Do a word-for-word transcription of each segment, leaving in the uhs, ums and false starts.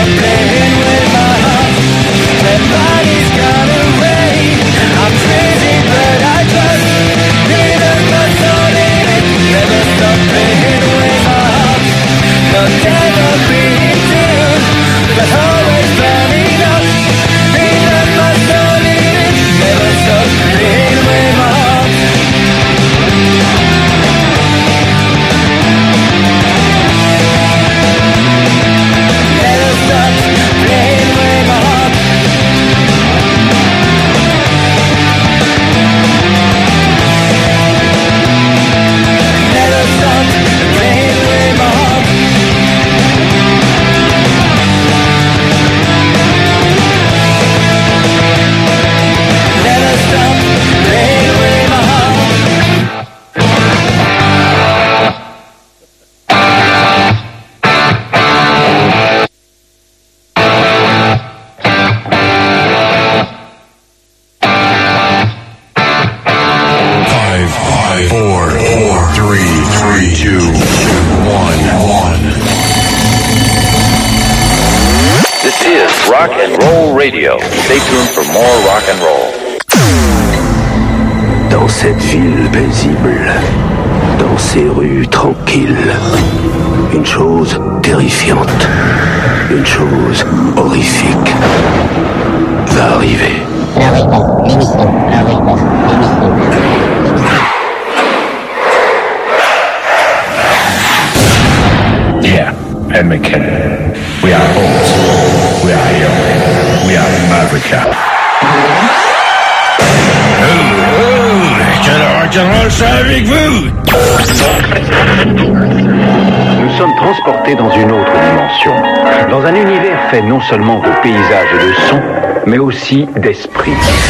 stop playing with my heart. When money's gone away, I'm crazy but I trust. Even my soul in it. Never stop playing with my heart. Not never being tuned, but always burning up. Even my soul in it. Never stop playing with my heart. Never stop playing with my heart. Never stop playing with my heart. Never stop playing with my heart. Five, five, four, four, three, three, two, one, one. This is Rock and Roll Radio. Stay tuned for more rock and roll. Dans cette ville paisible, dans ces rues tranquilles, une chose terrifiante, une chose horrifique va arriver. Yeah, Ed McKinnon. We are old. We are young. We are America. Oh, oh, quel rock'n'roll ça avec vous? Nous sommes transportés dans une autre dimension, dans un univers fait non seulement de paysages et de sons, mais aussi d'esprit.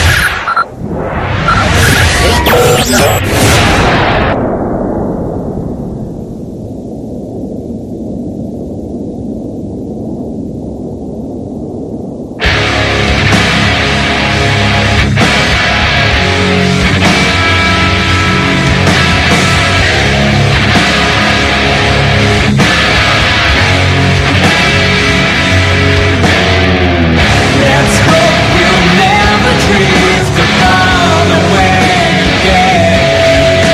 Let's hope we'll never drift apart away again.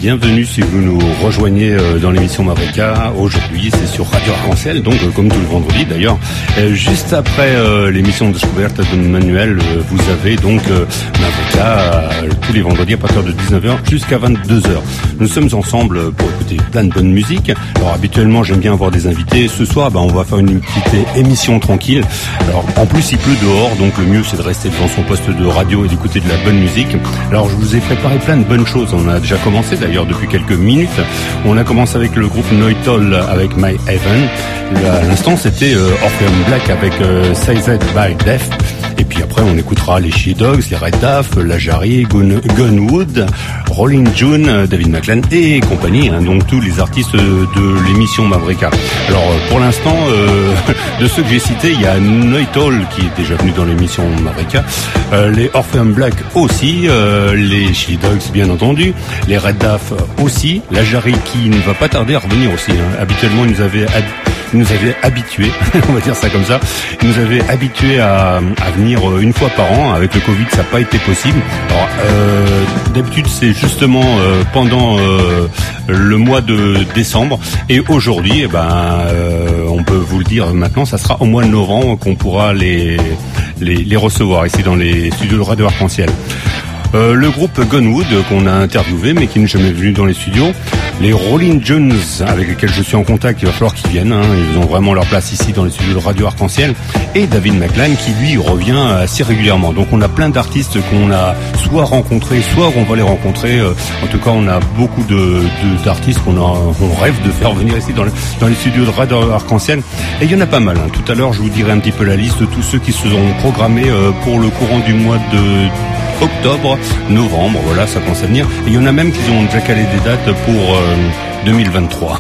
bienvenue si vous nous rejoignez euh, dans l'émission Mavrika. Aujourd'hui, c'est sur Radio Arc-en-Ciel, donc euh, comme tout le vendredi d'ailleurs. Euh, juste après euh, l'émission de Descouverte de Manuel, euh, vous avez donc euh, Mavrika euh, tous les vendredis à partir de dix-neuf heures jusqu'à vingt-deux heures. Nous sommes ensemble pour écouter plein de bonne musique. Alors habituellement, j'aime bien avoir des invités. Ce soir, ben, on va faire une petite émission tranquille. Alors en plus, il pleut dehors, donc le mieux c'est de rester devant son poste de radio et d'écouter de la bonne musique. Alors je vous ai préparé plein de bonnes choses. On a déjà commencé d'ailleurs depuis quelques minutes. On a commencé avec le groupe Noitol avec My Heaven. À l'instant, c'était euh, Orpheum Black avec euh, Sized by Death. Et puis après, on écoutera les She Dogs, les Red Duff, la Jarry, Gun, Gunwood, Rolling June, David McLean et compagnie. Hein, donc tous les artistes de l'émission Mavrika. Alors pour l'instant, euh, de ceux que j'ai cités, il y a Noitol qui est déjà venu dans l'émission Mavrika, euh, les Orpheum Black aussi, euh, les She Dogs bien entendu, les Red Duff aussi, la Jarry qui ne va pas tarder à revenir aussi. Hein. Habituellement, ils nous avaient ad- ils nous avaient habitués, on va dire ça comme ça, ils nous avaient habitués à, à venir une fois par an. Avec le Covid, ça n'a pas été possible. Alors, euh, d'habitude, c'est justement euh, pendant euh, le mois de décembre. Et aujourd'hui, eh ben, euh, on peut vous le dire maintenant, ça sera au mois de novembre qu'on pourra les, les, les recevoir ici dans les studios de Radio Arc-en-Ciel. Euh, le groupe Gunwood qu'on a interviewé mais qui n'est jamais venu dans les studios, les Rolling Jones avec lesquels je suis en contact, il va falloir qu'ils viennent, hein, ils ont vraiment leur place ici dans les studios de Radio Arc-en-Ciel, et David McLean qui lui revient assez régulièrement. Donc on a plein d'artistes qu'on a soit rencontrés, soit on va les rencontrer. En tout cas, on a beaucoup de, de d'artistes qu'on a, on rêve de faire venir ici dans, le, dans les studios de Radio Arc-en-Ciel, et il y en a pas mal. Hein. Tout à l'heure, je vous dirai un petit peu la liste de tous ceux qui se sont programmés euh, pour le courant du mois de octobre, novembre, voilà, ça commence à venir. Et il y en a même qui ont déjà calé des dates pour euh, deux mille vingt-trois.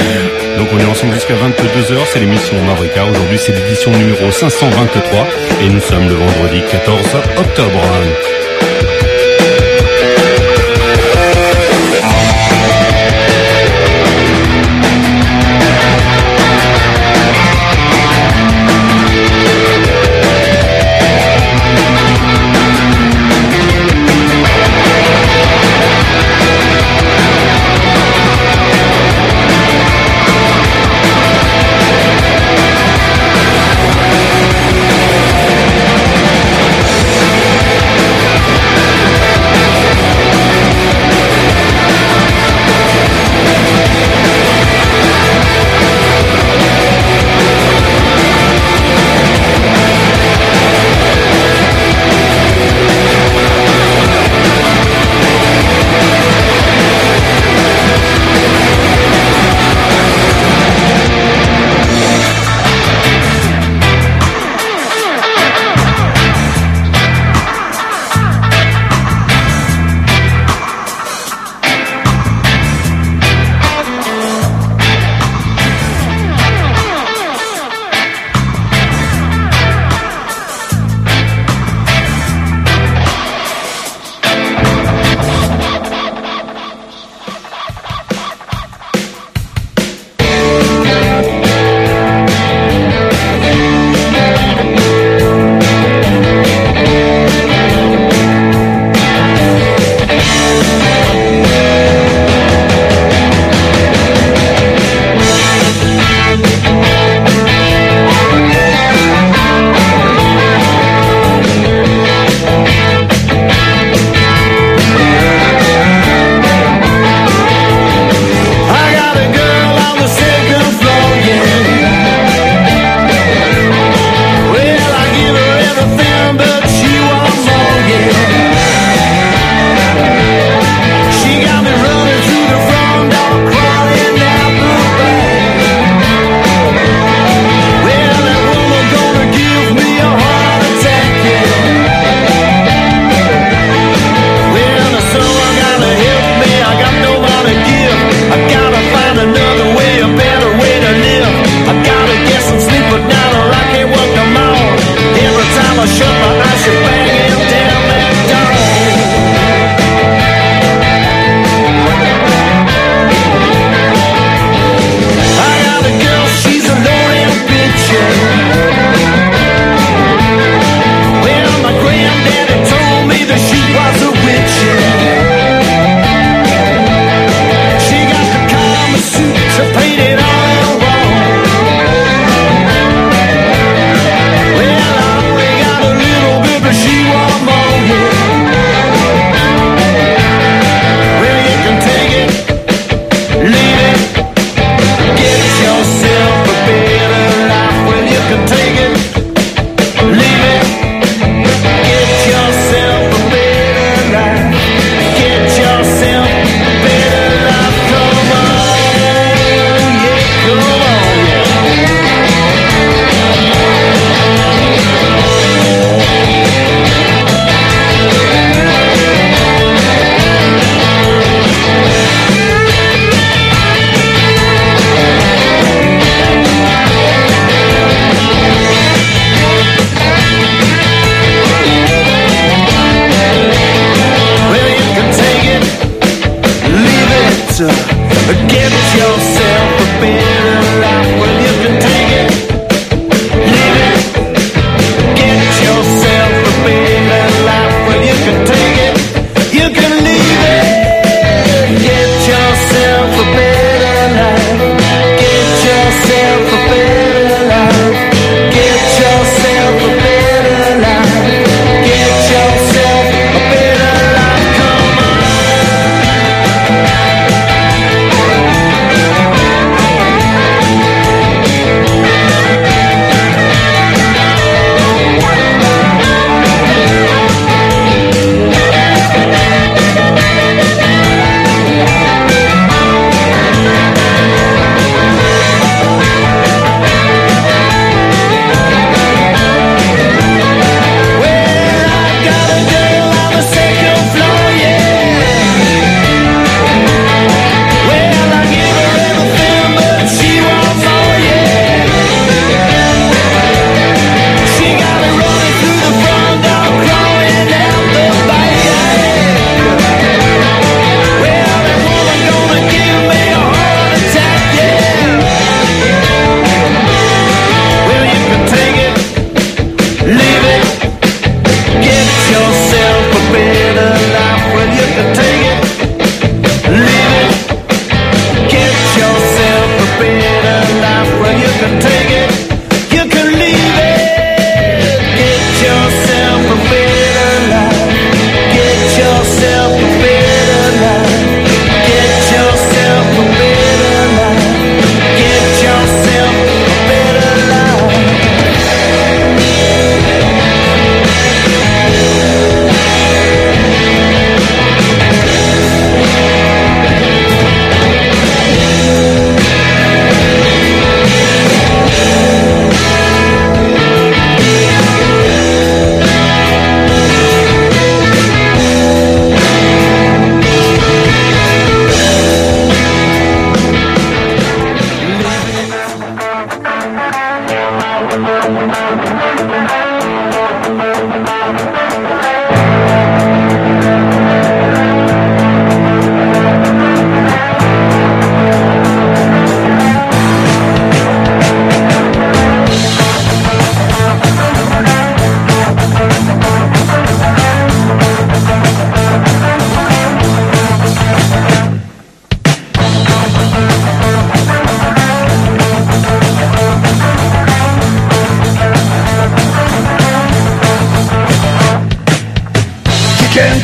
Donc on est ensemble jusqu'à vingt-deux heures, c'est l'émission Mavrika. Aujourd'hui c'est l'édition numéro cinq cent vingt-trois et nous sommes le vendredi quatorze octobre. We'll be right back.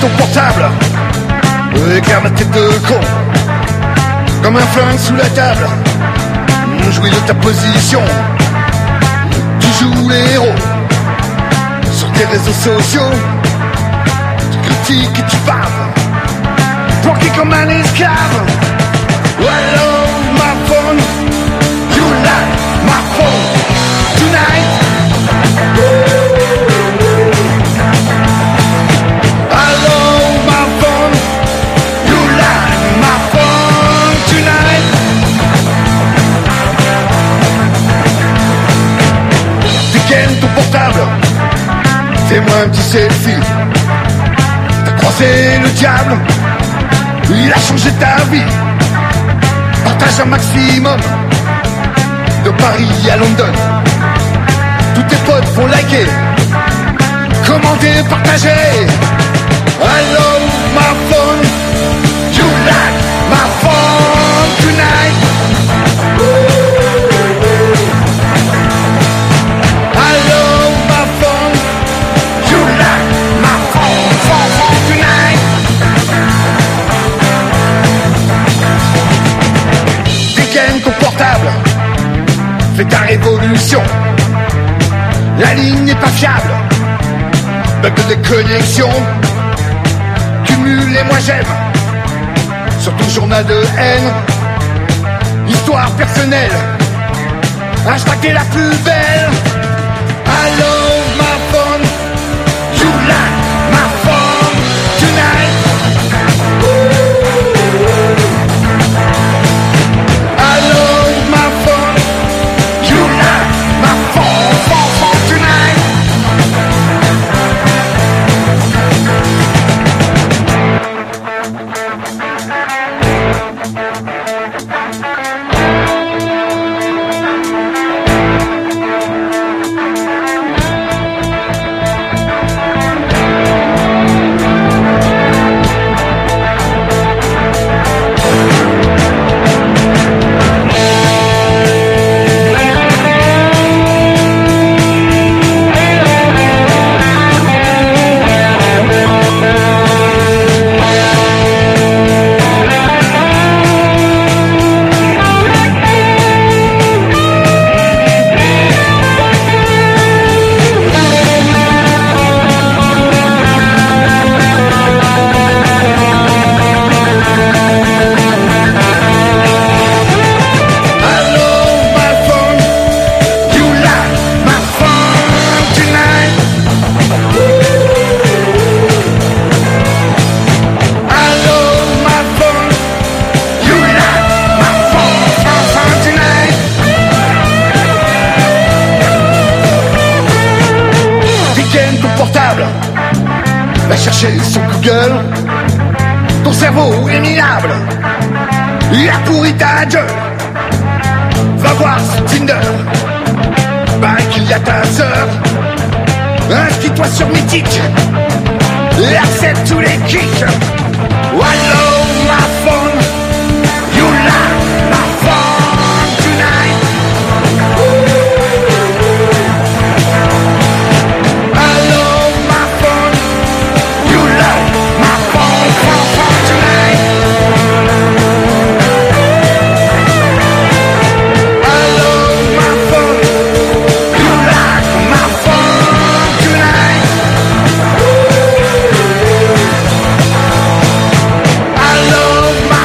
ton portable, éclaire ma tête de con, comme un flingue sous la table. Jouis de ta position, tu joues les héros. Sur tes réseaux sociaux, tu critiques et tu parles, planqué comme un esclave. Hello, my phone, you like my phone tonight. Hello, my phone, you like my phone tonight. Dégaine ton portable, fais-moi un petit selfie. T'as croisé le diable, il a changé ta vie. Partage un maximum, de Paris à London. Tous tes potes vont liker, commenter, partager. Hello, my phone, you like my phone tonight. Hello, my phone, you like my phone, phone, phone tonight. Dégaine ton portable, fais ta révolution. La ligne n'est pas fiable, bug de déconnexion. Cumule et moi j'aime sur ton journal de haine. Histoire personnelle, hashtag t'es la plus belle. Hello, my phone, you like my phone tonight. Hello, my phone, you like my phone, phone, phone tonight. Va chercher sur Google, ton cerveau est minable, il a pourri ta gueule. Va voir sur Tinder, bah qu'il y a ta sœur. Inscris-toi sur Mythique et accepte tous les kicks. Hello, my phone, you like my phone tonight. Hello, my phone, you like my phone, phone, phone tonight. Hello, my phone, you like my phone tonight. Hello, my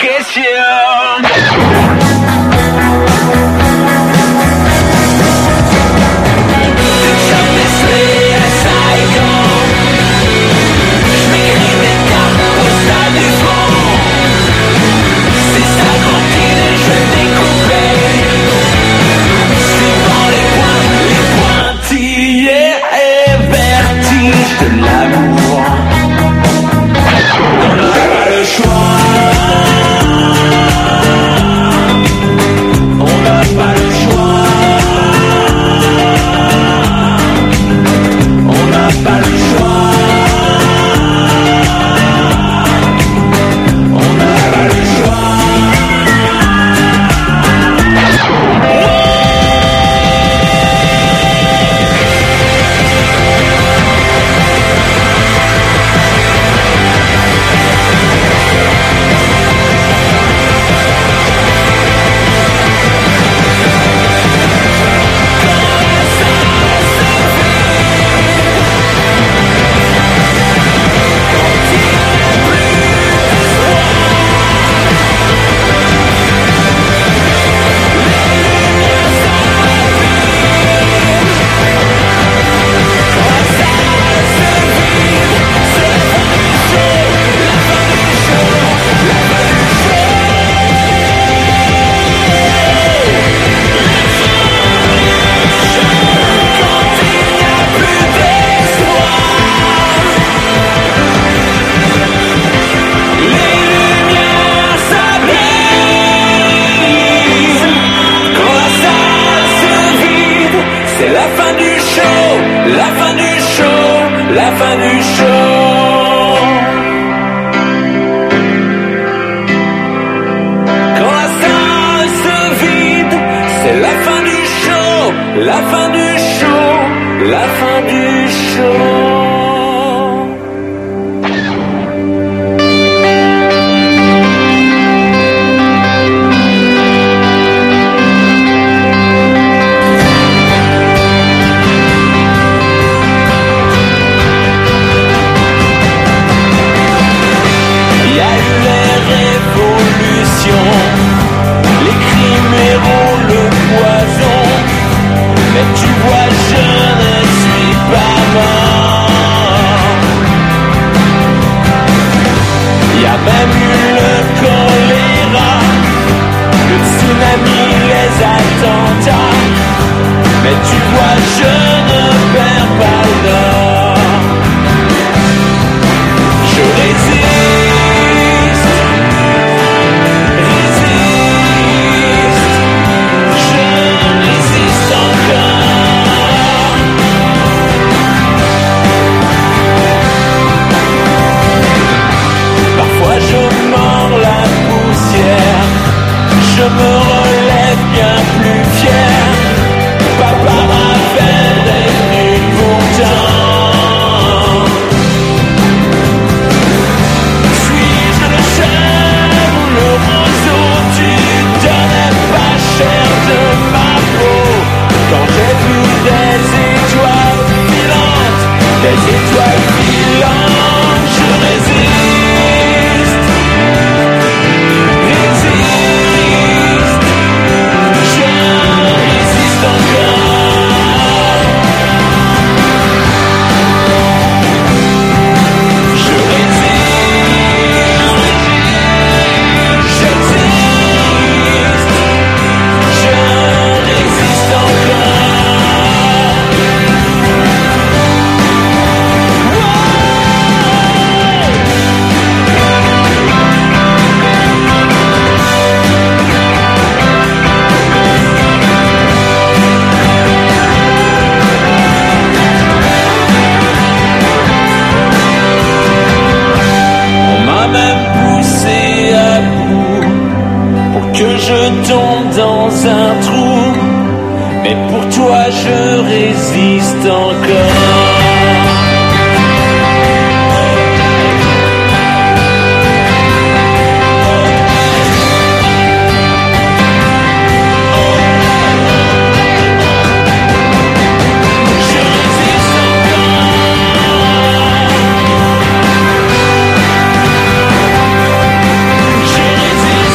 Je résiste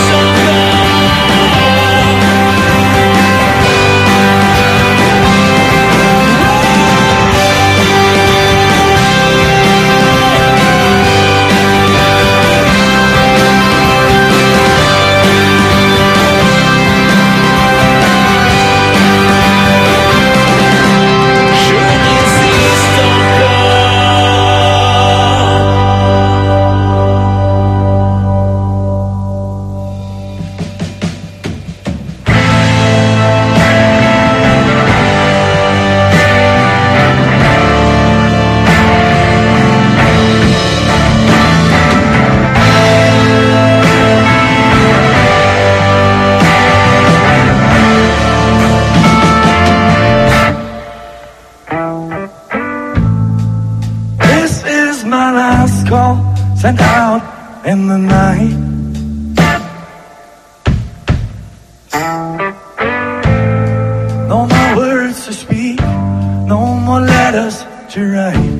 to write.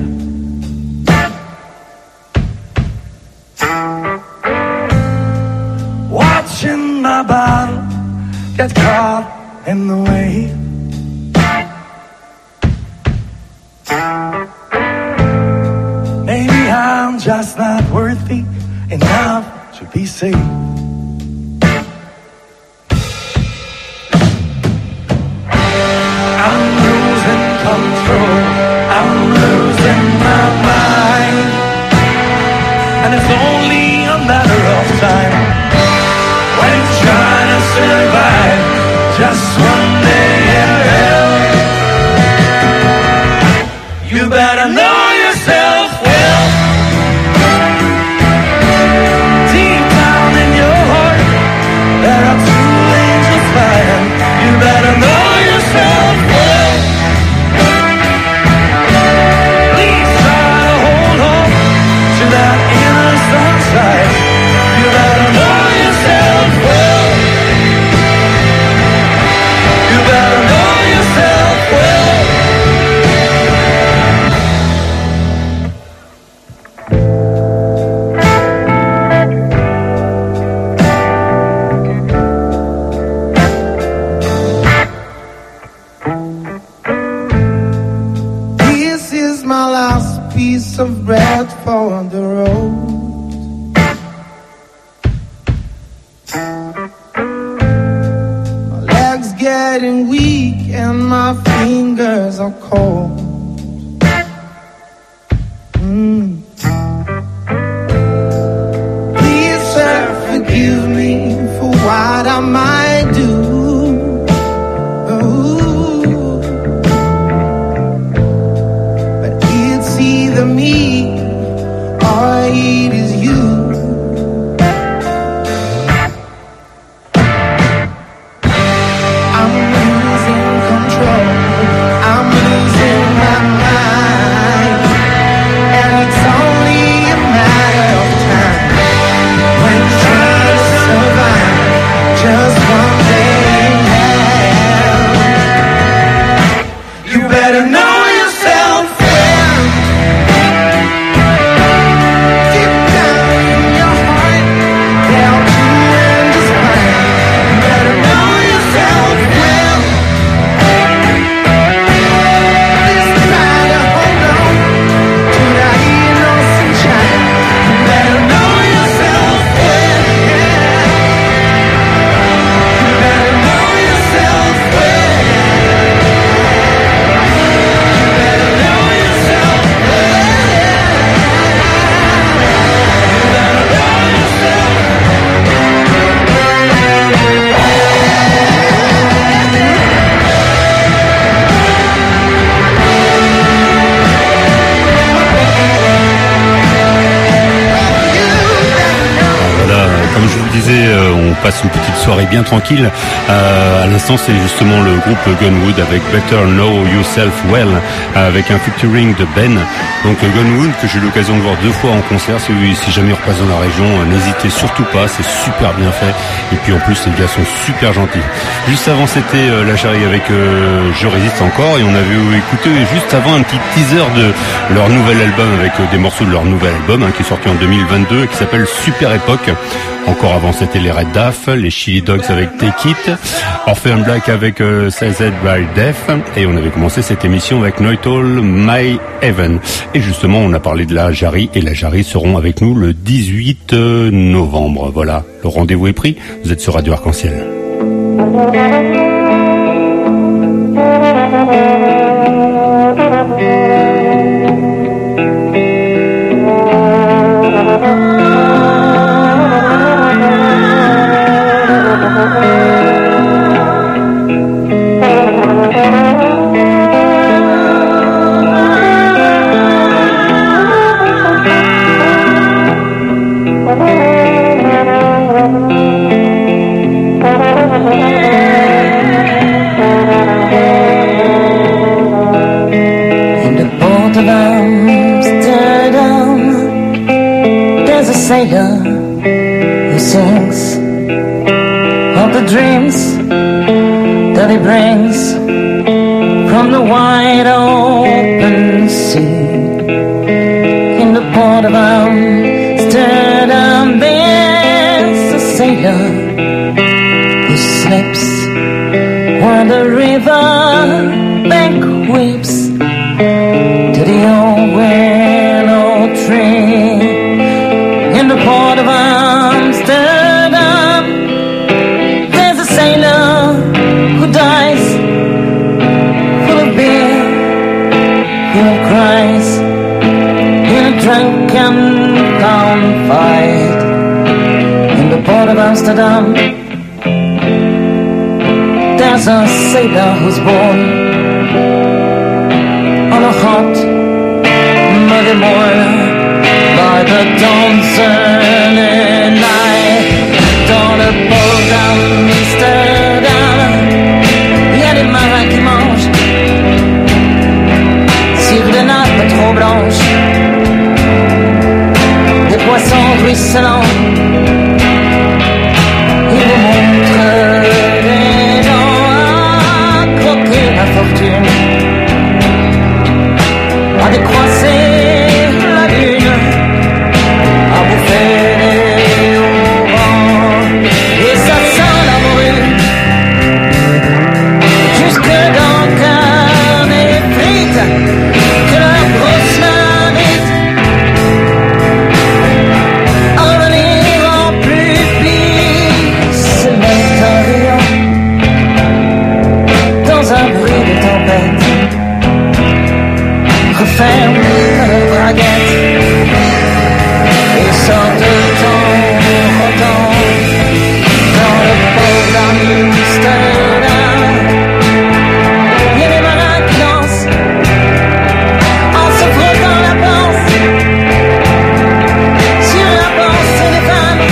Watching my bottle get caught in the wave. Maybe I'm just not worthy enough to be saved. I'm losing control, I'm losing my mind, and it's only a matter of time when it's trying to survive just one day in hell. You better know yourself well. Deep down in your heart, there are two angels flying. You better know yourself well. Please try to hold on to that inner sunshine. You better know yourself well. You better know yourself well. This is my last piece of bread for the road. My legs getting weak and my fingers are cold. Mm. Please, sir, forgive me for what I might do. Ooh. But it's either me or it is you. I'm losing control, I'm losing my mind, and it's only a matter of time when you try to survive just one day in hell. You better know yourself well. Deep down in your heart, there are two angels flying. You better know yourself well. Please try to hold on to that inner sunshine. You better know yourself well. You better know yourself well. You better know yourself well. You better know yourself. Voilà, comme je vous le disais, euh, on passe une petite soirée bien tranquille. Euh, à l'instant, c'est justement le groupe Gunwood avec Better Know Yourself Well, avec un featuring de Ben. Donc euh, Gunwood, que j'ai eu l'occasion de voir deux fois en concert. Si, si jamais on repasse dans la région, euh, n'hésitez surtout pas, c'est super bien fait. Et puis en plus, les gars sont super gentils. Juste avant, c'était euh, La Jarrie avec euh, Je Résiste Encore. Et on avait écouté juste avant un petit teaser de leur nouvel album, avec euh, des morceaux de leur nouvel album, hein, qui est sorti en deux mille vingt-deux et qui s'appelle Super Époque. Encore avant, c'était les Red Daff, les Chili Dogs avec Take It, Orpheum Black avec euh, Sized by Def, et on avait commencé cette émission avec Noital My Heaven. Et justement, on a parlé de la Jarrie, et la Jarrie seront avec nous le dix-huit novembre. Voilà, le rendez-vous est pris. Vous êtes sur Radio Arc-en-Ciel. Sailor who sings of the dreams that he brings from the wide open sea. who slips while the river bank weeps to the old willow tree in the port of Amsterdam. There's a sailor who dies full of beer, full of cries, in a drunken town fight in the port of Amsterdam. There's a sailor who's born on a hot, muddy morning by the dawn's early night. Dans le port d'Amsterdam, il y a des marins qui mangent sur des nappes trop blanches, des poissons ruisselants. Ils vous montrent des dents à croquer la fortune, à décroiser la lune, à bouffer les haubans. Et ça sent la morue jusque dans le cœur des frites que leur grosse main vite à revenir en plus pire. Se mettent un rayon dans un bruit de tempête, referment leur braguette et sortent de temps en temps dans le port d'Amsterdam. Il y a des marins qui dansent en se frottant la panse sur la pensée des femmes.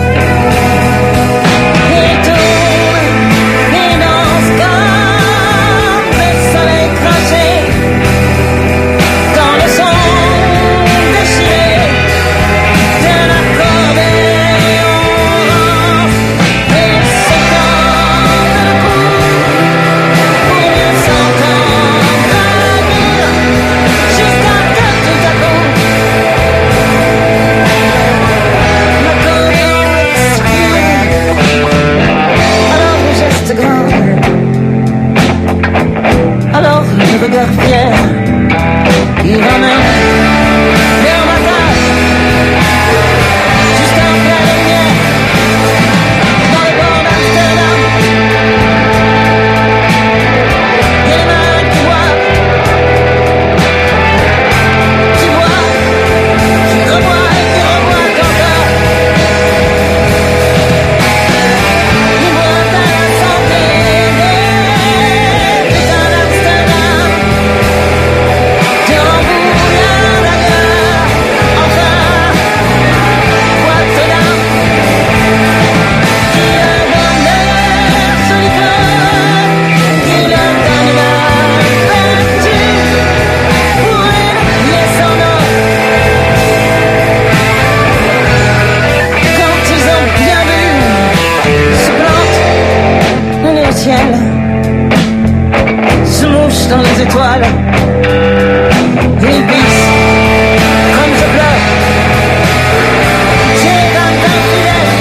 Ils tournent, ils dansent comme des soleils crachés dans le son déchiré d'un accordéon rance. Et ils s'étendent le cou pour mieux s'entendre dire jusqu'à que tout à coup l'accordéon expire. Alors le geste grand, alors le regard fier, il ramène vers ma tâche jusqu'à pleine lumière dans le port d'Amsterdam. Il y a des marins qui boivent, qui boivent, qui reboivent et qui reboivent encore. Ils boivent à la santé des putains d'Amsterdam. De Hambourg à d'ailleurs, enfin, Rotterdam, qui leur donne l'air solitaire, qui leur donne la vertu pour une pièce en or. Quand ils ont bien vu, se plantent dans le ciel, se mouchent dans les étoiles. Ils pissent comme je pleure. J'ai vingt ans fidèles.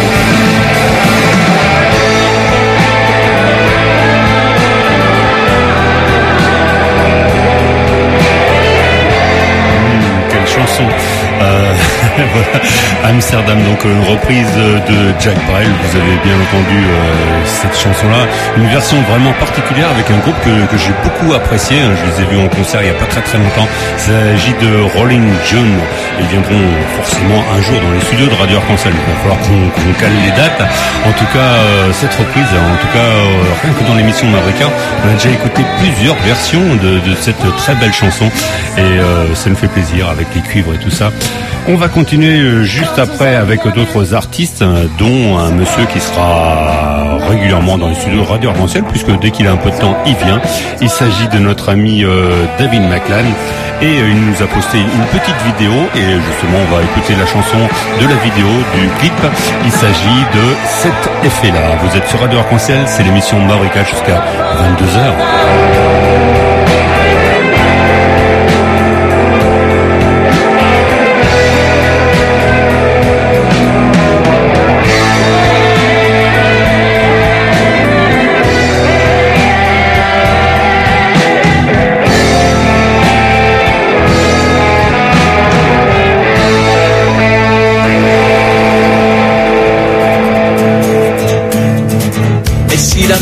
Quelle chanson. Euh, voilà. Amsterdam, donc une reprise de Jack Brel. Vous avez bien entendu euh, cette chanson-là, une version vraiment particulière avec un groupe que, que j'ai beaucoup apprécié. Je les ai vus en concert il n'y a pas très très longtemps. Il s'agit de Rolling June. Ils viendront forcément un jour dans les studios de Radio Arc-en-Ciel. Il va falloir qu'on qu'on cale les dates. En tout cas, euh, cette reprise, en tout cas, euh, rien que dans l'émission Mavrika, on a déjà écouté plusieurs versions de, de cette très belle chanson. Et euh, ça nous fait plaisir avec les cuivres et tout ça. On va continuer juste après avec d'autres artistes, dont un monsieur qui sera régulièrement dans les studios de Radio Arc-en-Ciel, puisque dès qu'il a un peu de temps, il vient. Il s'agit de notre ami euh, David McLan, et euh, il nous a posté une petite vidéo, et justement on va écouter la chanson de la vidéo, du clip. Il s'agit de cet effet-là. Vous êtes sur Radio Arc-en-Ciel, c'est l'émission Mavrika jusqu'à vingt-deux heures.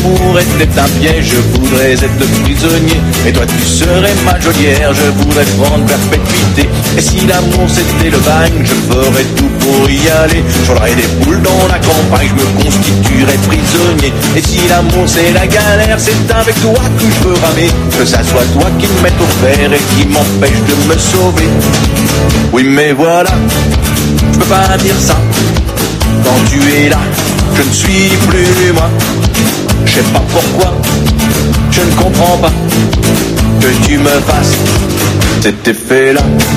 l'amour était un piège, je voudrais être prisonnier. Et toi tu serais ma geôlière, je voudrais prendre perpétuité. Et si l'amour c'était le bagne, je ferais tout pour y aller. J'aurais des boules dans la campagne, je me constituerais prisonnier. Et si l'amour c'est la galère, c'est avec toi que je veux ramer. Que ça soit toi qui me mette au fer et qui m'empêche de me sauver. Oui mais voilà, je peux pas dire ça. Quand tu es là, je ne suis plus moi. Je sais pas pourquoi, je ne comprends pas que tu me fasses cet effet-là.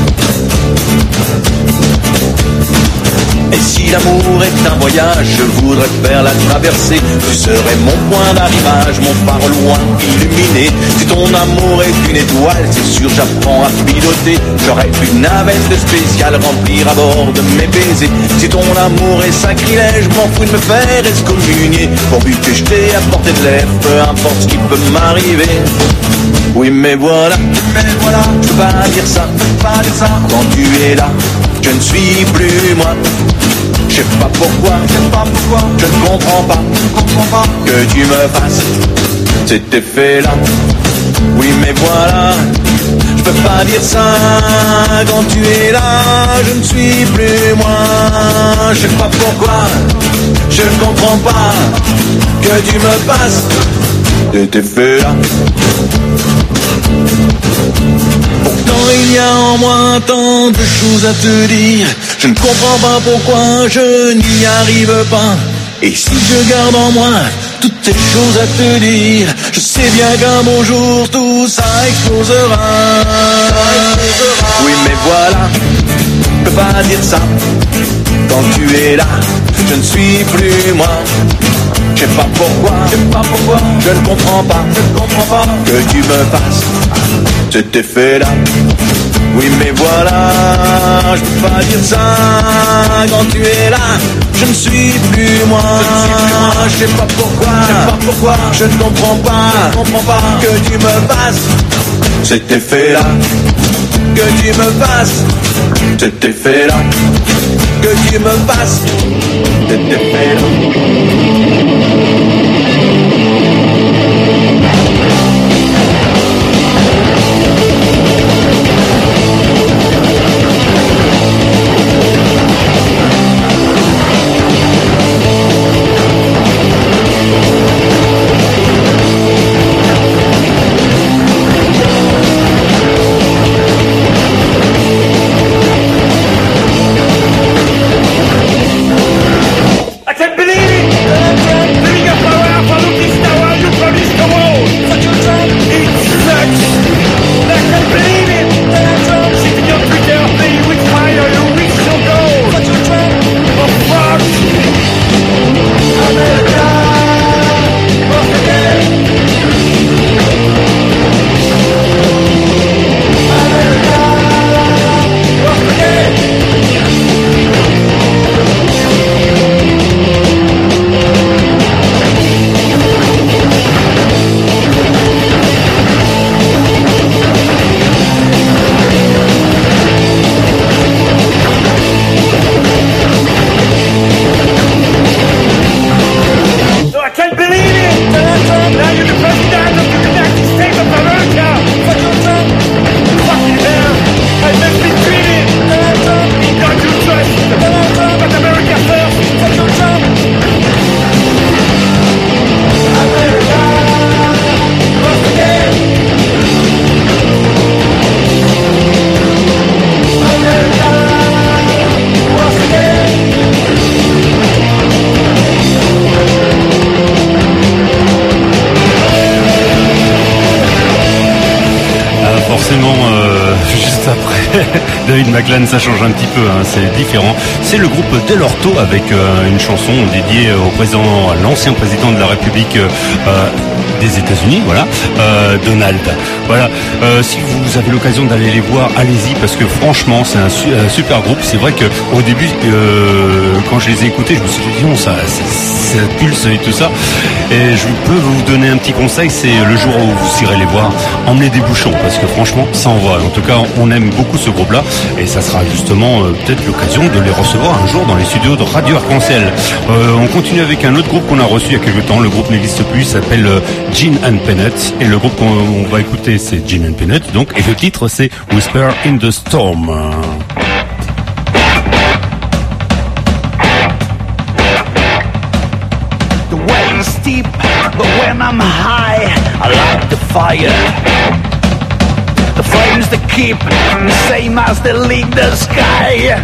Et si l'amour est un voyage, je voudrais faire la traversée. Tu serais mon point d'arrivage, mon phare loin illuminé. Si ton amour est une étoile, c'est sûr j'apprends à piloter. J'aurais une navette spéciale remplir à bord de mes baisers. Si ton amour est sacrilège, je m'en fous de me faire excommunier. Pourvu que je t'ai à portée de lèvres, peu importe ce qui peut m'arriver. Oui mais voilà, mais voilà, je peux pas dire ça, pas dire ça. Quand tu es là, je ne suis plus moi. Je sais pas pourquoi, je sais pas pourquoi, je ne comprends pas, je comprends pas que tu me fasses cet effet-là. Oui mais voilà, je peux pas dire ça. Quand tu es là, je ne suis plus moi. Je sais pas pourquoi, je ne comprends pas que tu me fasses cet effet-là. Pourtant il y a en moi tant de choses à te dire. Je ne comprends pas pourquoi je n'y arrive pas. Et si je garde en moi toutes ces choses à te dire, je sais bien qu'un beau jour tout ça explosera. Oui mais voilà, je peux pas dire ça. Quand tu es là, je ne suis plus moi. Je sais pas pourquoi, je sais pas pourquoi, je ne comprends pas, je ne comprends pas que tu me fasses cet effet-là. Oui mais voilà, je peux pas dire ça. Quand tu es là, je ne suis plus moi. Je sais pas pourquoi, je sais pas pourquoi, je ne comprends pas, je comprends pas que tu me fasses cet effet-là. Que tu me fasses cet effet-là. Que tu me fasses cet effet-là. David McLaren, ça change un petit peu, hein, c'est différent. C'est le groupe Del Orto avec euh, une chanson dédiée au président, à l'ancien président de la République euh, des États-Unis, voilà, euh, Donald. Voilà. Euh, si vous avez l'occasion d'aller les voir, allez-y parce que franchement, c'est un, su- un super groupe. C'est vrai que au début, euh, quand je les ai écoutés, je me suis dit non, ça, ça, ça pulse et tout ça. Et je peux vous donner un petit conseil, c'est le jour où vous irez les voir, emmenez des bouchons, parce que franchement, ça envoie. En tout cas, on aime beaucoup ce groupe-là, et ça sera justement euh, peut-être l'occasion de les recevoir un jour dans les studios de Radio Arc-en-Ciel. Euh, on continue avec un autre groupe qu'on a reçu il y a quelques temps. Le groupe n'existe plus, il s'appelle euh, Gin and Peanut, et le groupe qu'on on va écouter, c'est Gin and Peanut, donc, et le titre, c'est Whisper in the Storm. The way is steep, but when I'm high, I like the fire. The flames that keep the same as they lead the sky.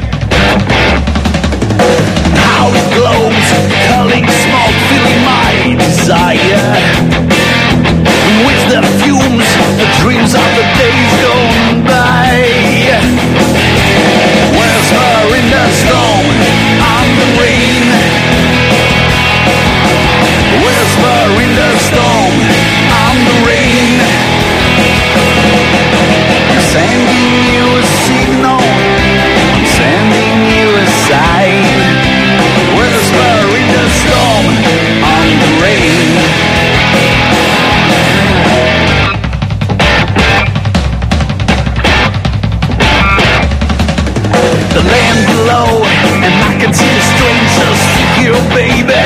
How it glows, curling smoke, filling my desire. With the fumes, the dreams of the days gone by. Where's her in the storm, and the rain? Where's her in the storm, and the rain? I'm sending you a signal, I'm sending you a sign. Where's her in the storm, and the rain? The land below, and I can see the strangers figure, baby,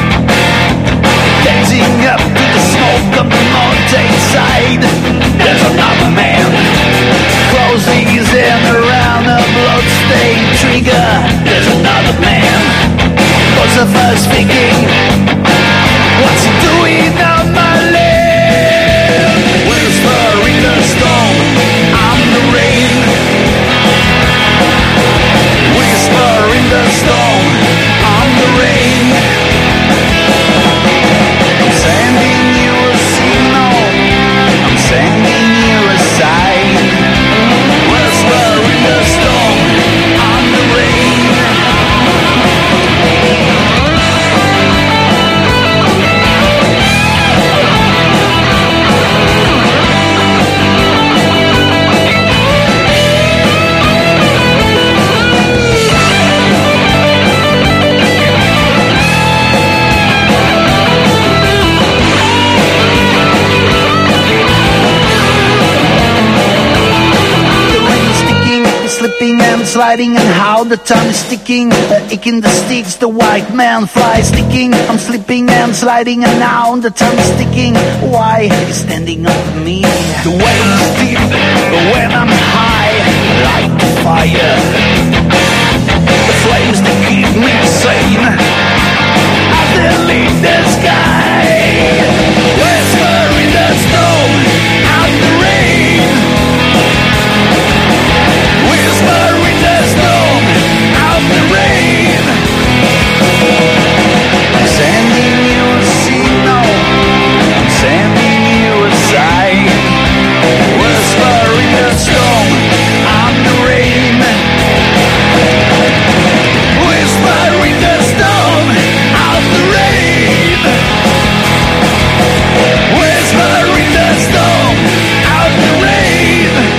dancing up to the smoke on the mountain side. There's another man closing his hand around a bloodstained trigger. There's another man, both of us thinking, what's he doing on my land? Where's her in the storm, I'm the rain. Whisper in the storm, I'm the rain. I'm sending you a signal, I'm sending you a sign. Whisper in the storm, I'm the rain. Slipping and sliding, and how the tongue is sticking, uh, aching the sticks, the white man fly sticking. I'm slipping and sliding, and now the tongue is sticking. Why is standing up me? The way is deep, but when I'm high, like the fire. The flames that keep me sane, as they lead the sky. Where's her in the storm, and the rain? Whisper in the storm, out the rain. I'm sending you a signal, I'm sending you a sign. Whisper in the storm, I'm the rain. Whisper in the storm, out the rain. Whisper in the storm, out the rain.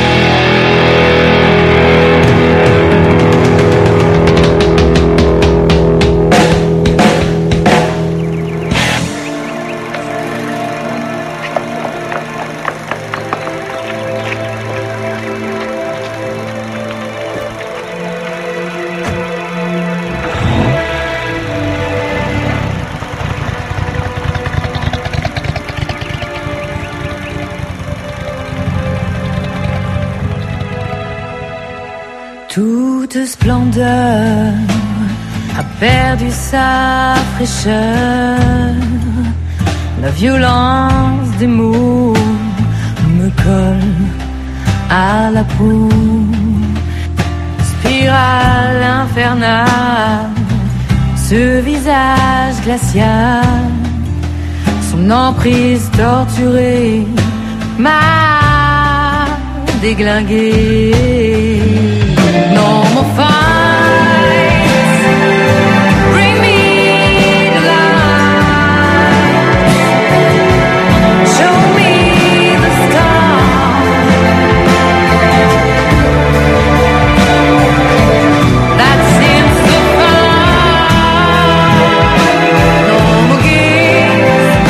Toute splendeur a perdu sa fraîcheur. La violence des mots me colle à la peau. Spirale infernale, ce visage glacial, son emprise torturée m'a déglingué. No more fights, bring me the light, show me the stars, that seems so far. No more games,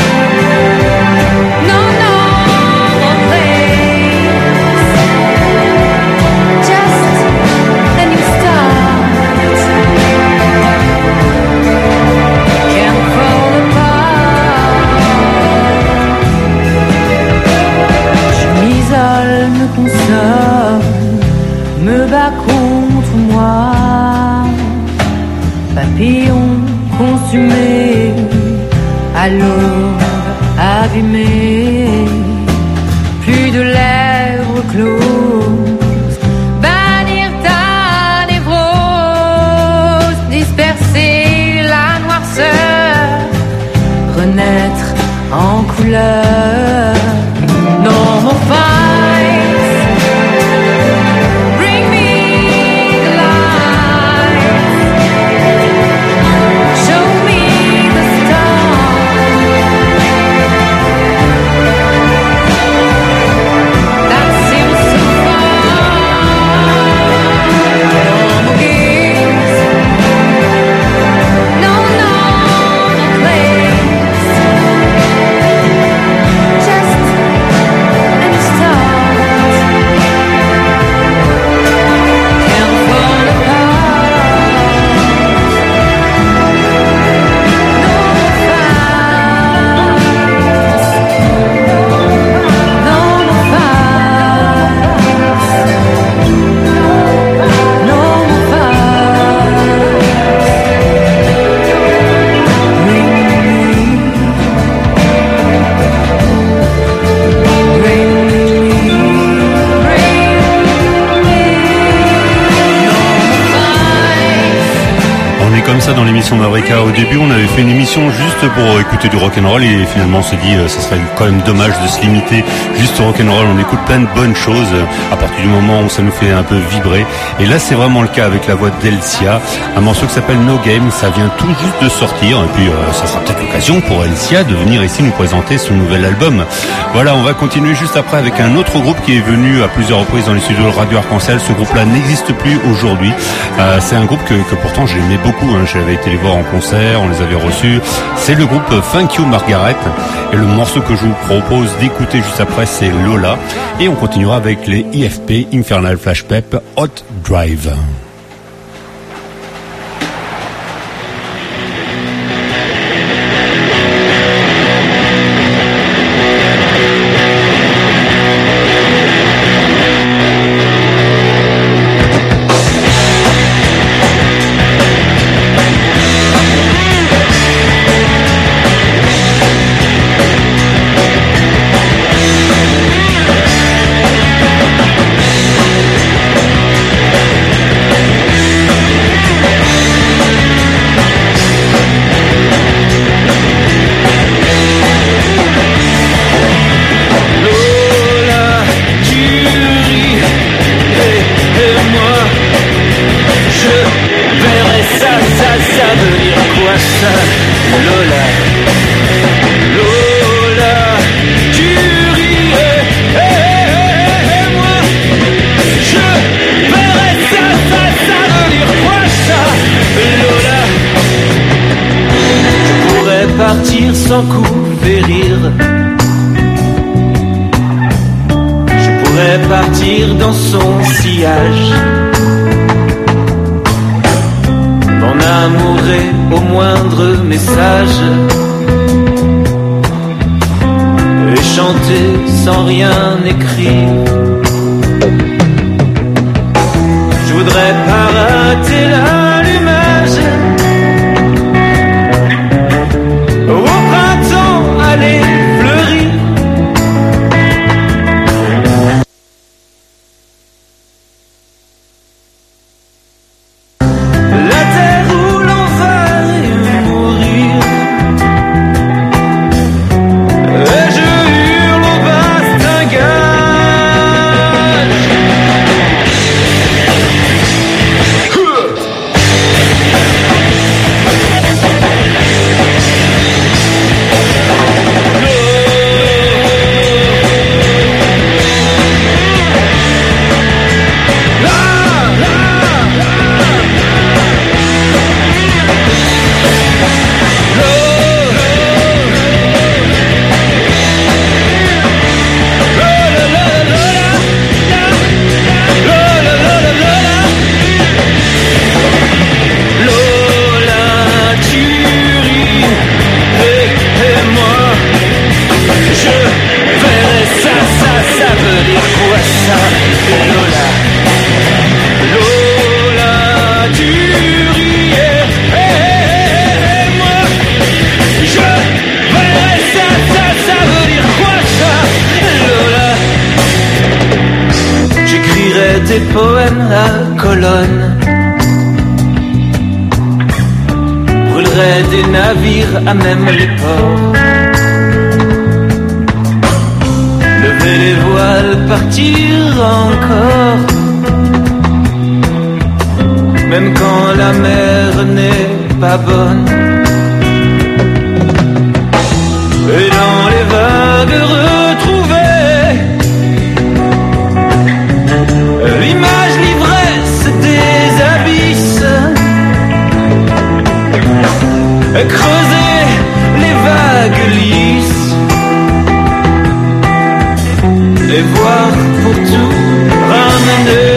à l'aube abîmée, plus de lèvres closes, bannir ta névrose, disperser la noirceur, renaître en couleur. No more fights, bring me the light, show me the stars that seem so far. No more games, no, no more place, just a new start. Can't fall apart. No more fights, no more fights, no more fights. Bring me, bring me, On est comme ça dans l'émission Mavrika. Au début, on avait fait une émission juste pour écouter du rock'n'roll et finalement on s'est dit euh, ça serait quand même dommage de se limiter juste au rock'n'roll. On écoute plein de bonnes choses euh, à partir du moment où ça nous fait un peu vibrer. Et là, c'est vraiment le cas avec la voix d'Elsia, un morceau qui s'appelle No Game. Ça vient tout juste de sortir et puis euh, ça sera peut-être l'occasion pour Elsia de venir ici nous présenter son nouvel album. Voilà, on va continuer juste après avec un autre groupe qui est venu à plusieurs reprises dans les studios de Radio Arc-en-Ciel. Ce groupe-là n'existe plus aujourd'hui. Euh, c'est un groupe que, que pourtant j'aimais beaucoup. Hein. J'avais été les voir en concert, on les avait reçus. C'est le groupe Thank You Margaret. Et le morceau que je vous propose d'écouter juste après, c'est Lola. Et on continuera avec les I F P, Infernal Flash Pep, Hot Drive. Sans coup férir, je pourrais partir dans son sillage, m'enamourer au moindre message et chanter sans rien écrire. Je voudrais pas rater l'allumage, au printemps aller fleurir. La terre où l'on va mourir. Et je hurle au bastingage. des poèmes à colonne, brûlerait des navires à même les ports, lever les voiles, partir encore, même quand la mer n'est pas bonne. Et dans les vagues retrouvées, l'image l'ivresse des abysses, creuser les vagues lisses et voir pour tout ramener.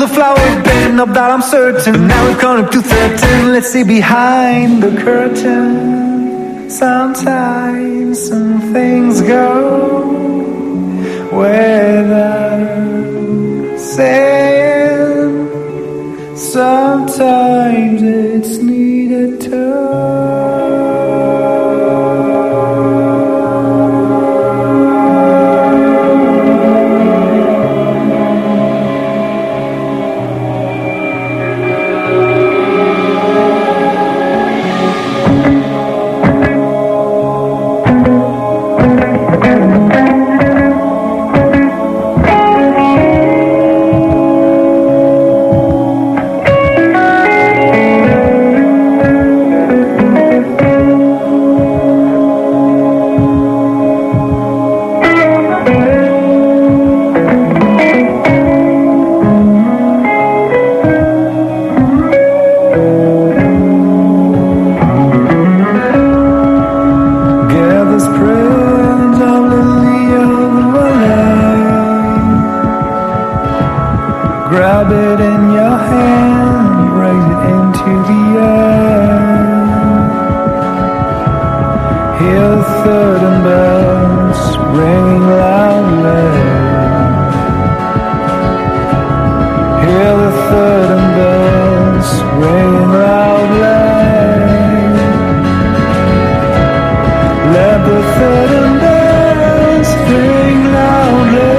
the flower bin, of that I'm certain. Now we're counting to thirteen. Let's see behind the curtain. Sometimes some things go without saying. Sometimes it's needed to. Grab it in your hand, raise it into the air. Hear the third and bells ringing loudly. Hear the third and bells ringing loudly. Let the third and bells ring loudly.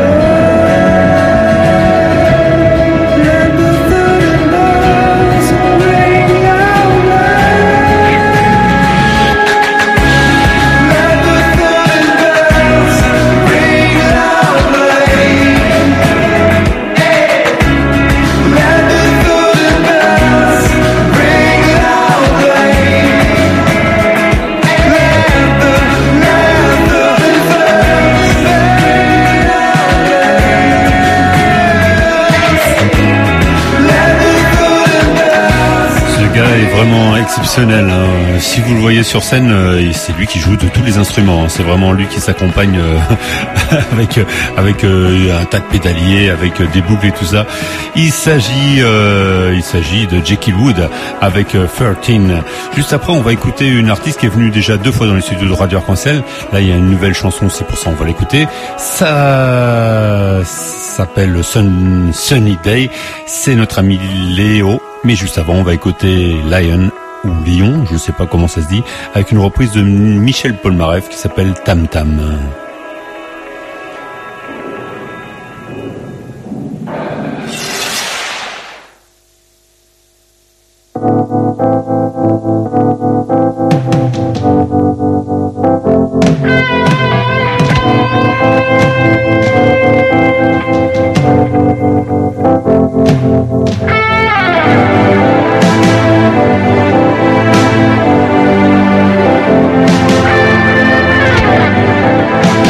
Vraiment exceptionnel, hein. Si vous le voyez sur scène, euh, c'est lui qui joue de tous les instruments, hein. C'est vraiment lui qui s'accompagne euh, avec avec euh, un tas de pédaliers, avec euh, des boucles et tout ça. Il s'agit euh, il s'agit de Jekyll Wood avec euh, thirteen. Juste après, on va écouter une artiste qui est venue déjà deux fois dans les studios de Radio Arc-en-Ciel. Là, il y a une nouvelle chanson, c'est pour ça on va l'écouter. Ça s'appelle Sun, Sunny Day. C'est notre ami Léo. Mais juste avant, on va écouter Lion ou Lion, je ne sais pas comment ça se dit, avec une reprise de Michel Polnareff qui s'appelle Tam Tam. Thank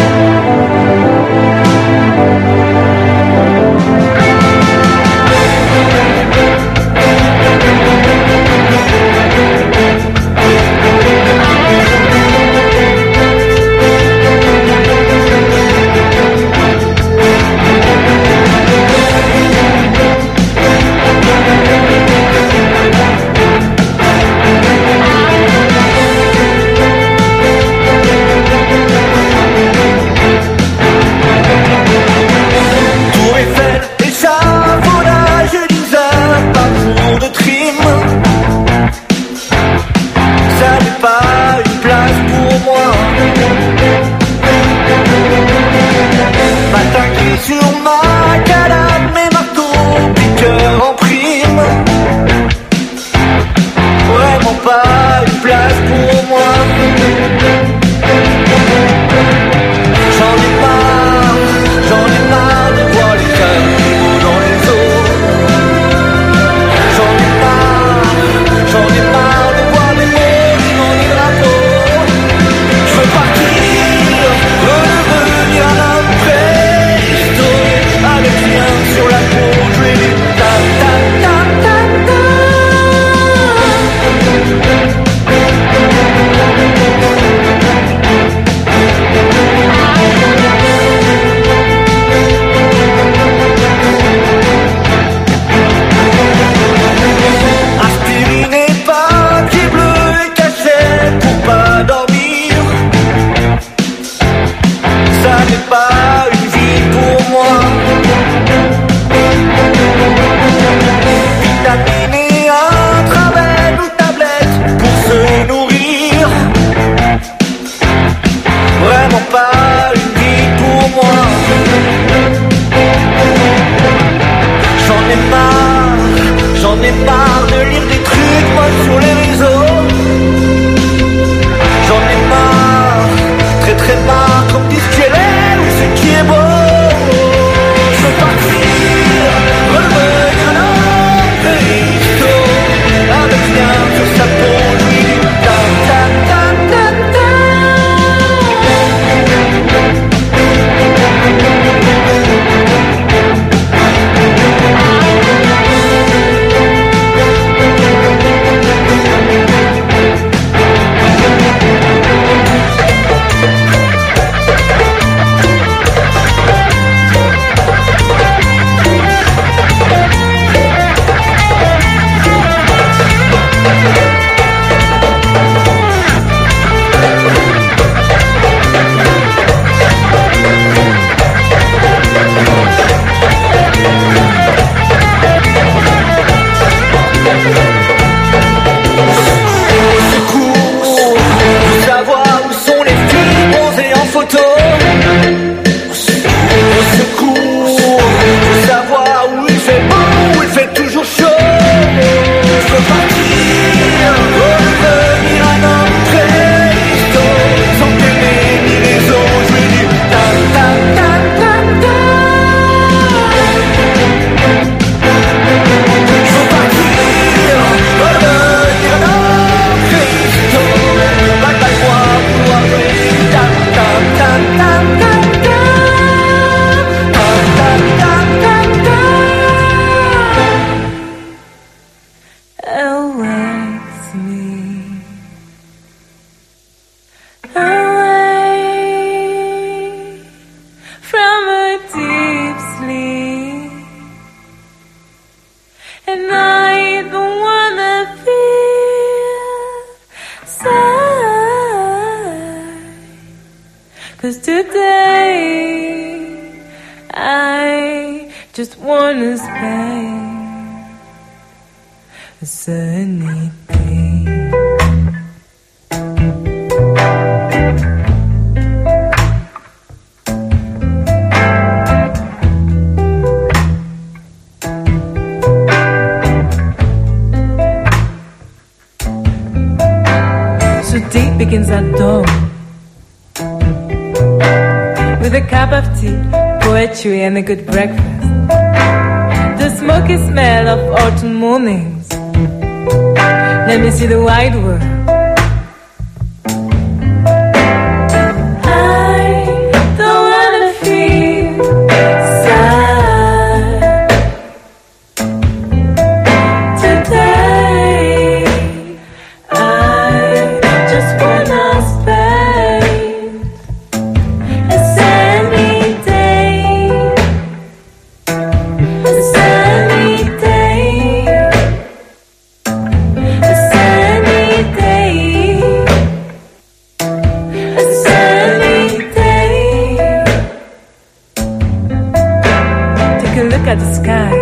ai marre de lire des trucs moi sur les réseaux. J'en ai marre, très très marre, comme disent qui est laid ou ce qui est beau. Je veux partir, revenir à notre Risto, avec rien sur sa peau, lui du ta ta ta ta ta. Begins at dawn with a cup of tea, poetry and a good breakfast. The smoky smell of autumn mornings. Let me see the wide world. I don't wanna feel sad today. I just wanna spend a sunny day, a sunny day, a sunny day, a sunny day. Take a look at the sky.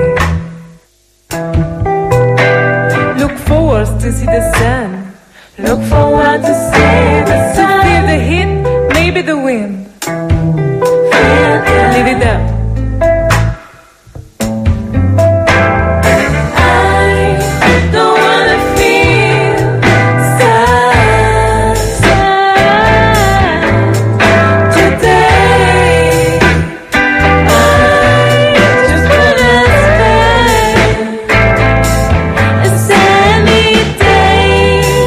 Look forward to see the sun. Look forward to see the sun. To feel the heat, maybe the wind. Live it up. I don't wanna feel sad, sad today. I just wanna spend a sunny day,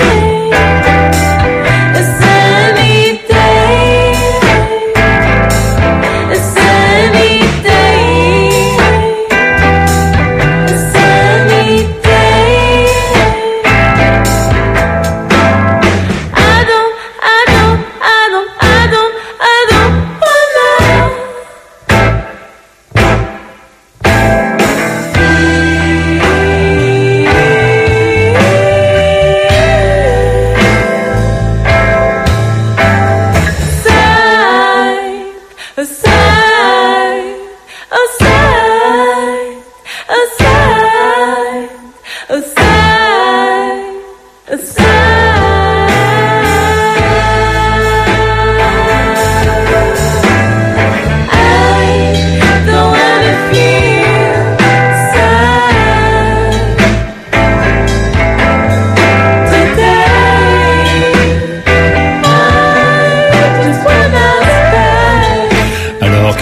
a sunny day, a sunny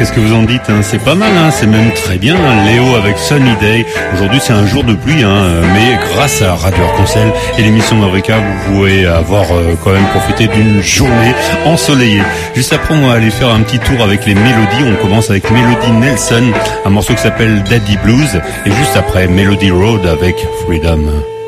qu'est-ce que vous en dites hein? C'est pas mal, hein, c'est même très bien. Hein, Léo avec Sunny Day. Aujourd'hui, c'est un jour de pluie, hein, mais grâce à Radio Arc-en-Ciel et l'émission Mavrika, vous pouvez avoir euh, quand même profité d'une journée ensoleillée. Juste après, on va aller faire un petit tour avec les mélodies. On commence avec Melody Nelson, un morceau qui s'appelle Daddy Blues, et juste après, Melody Road avec Freedom.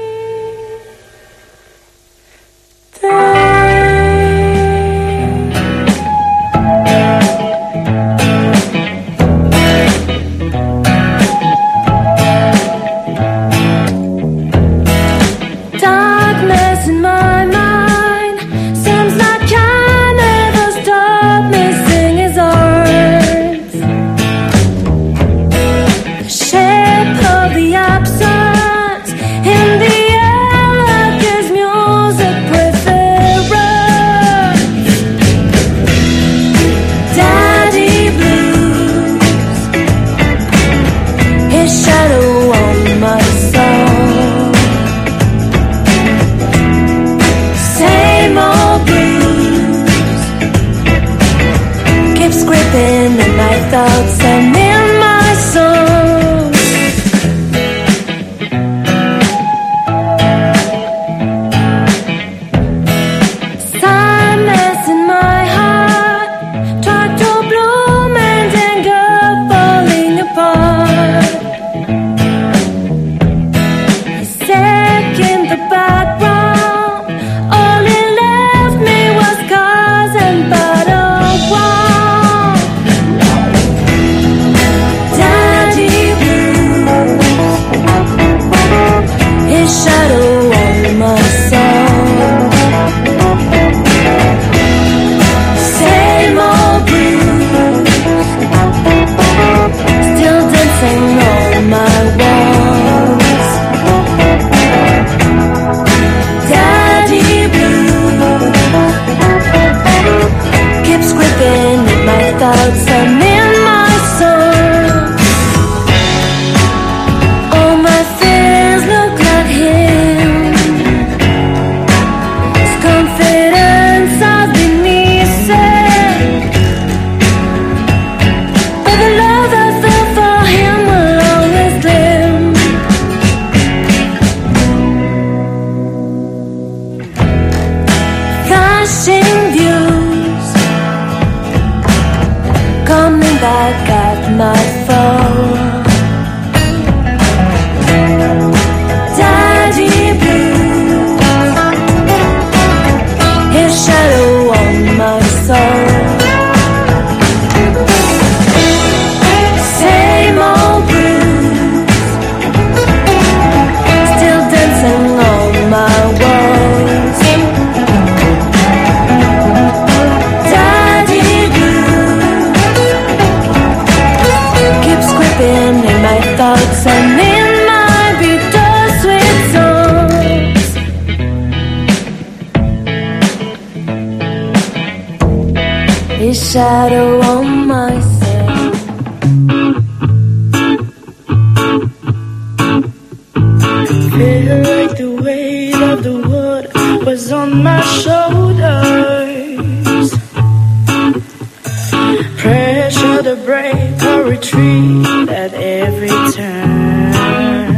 Shadow on myself. Feel like the weight of the world was on my shoulders. Pressure to break or retreat at every turn.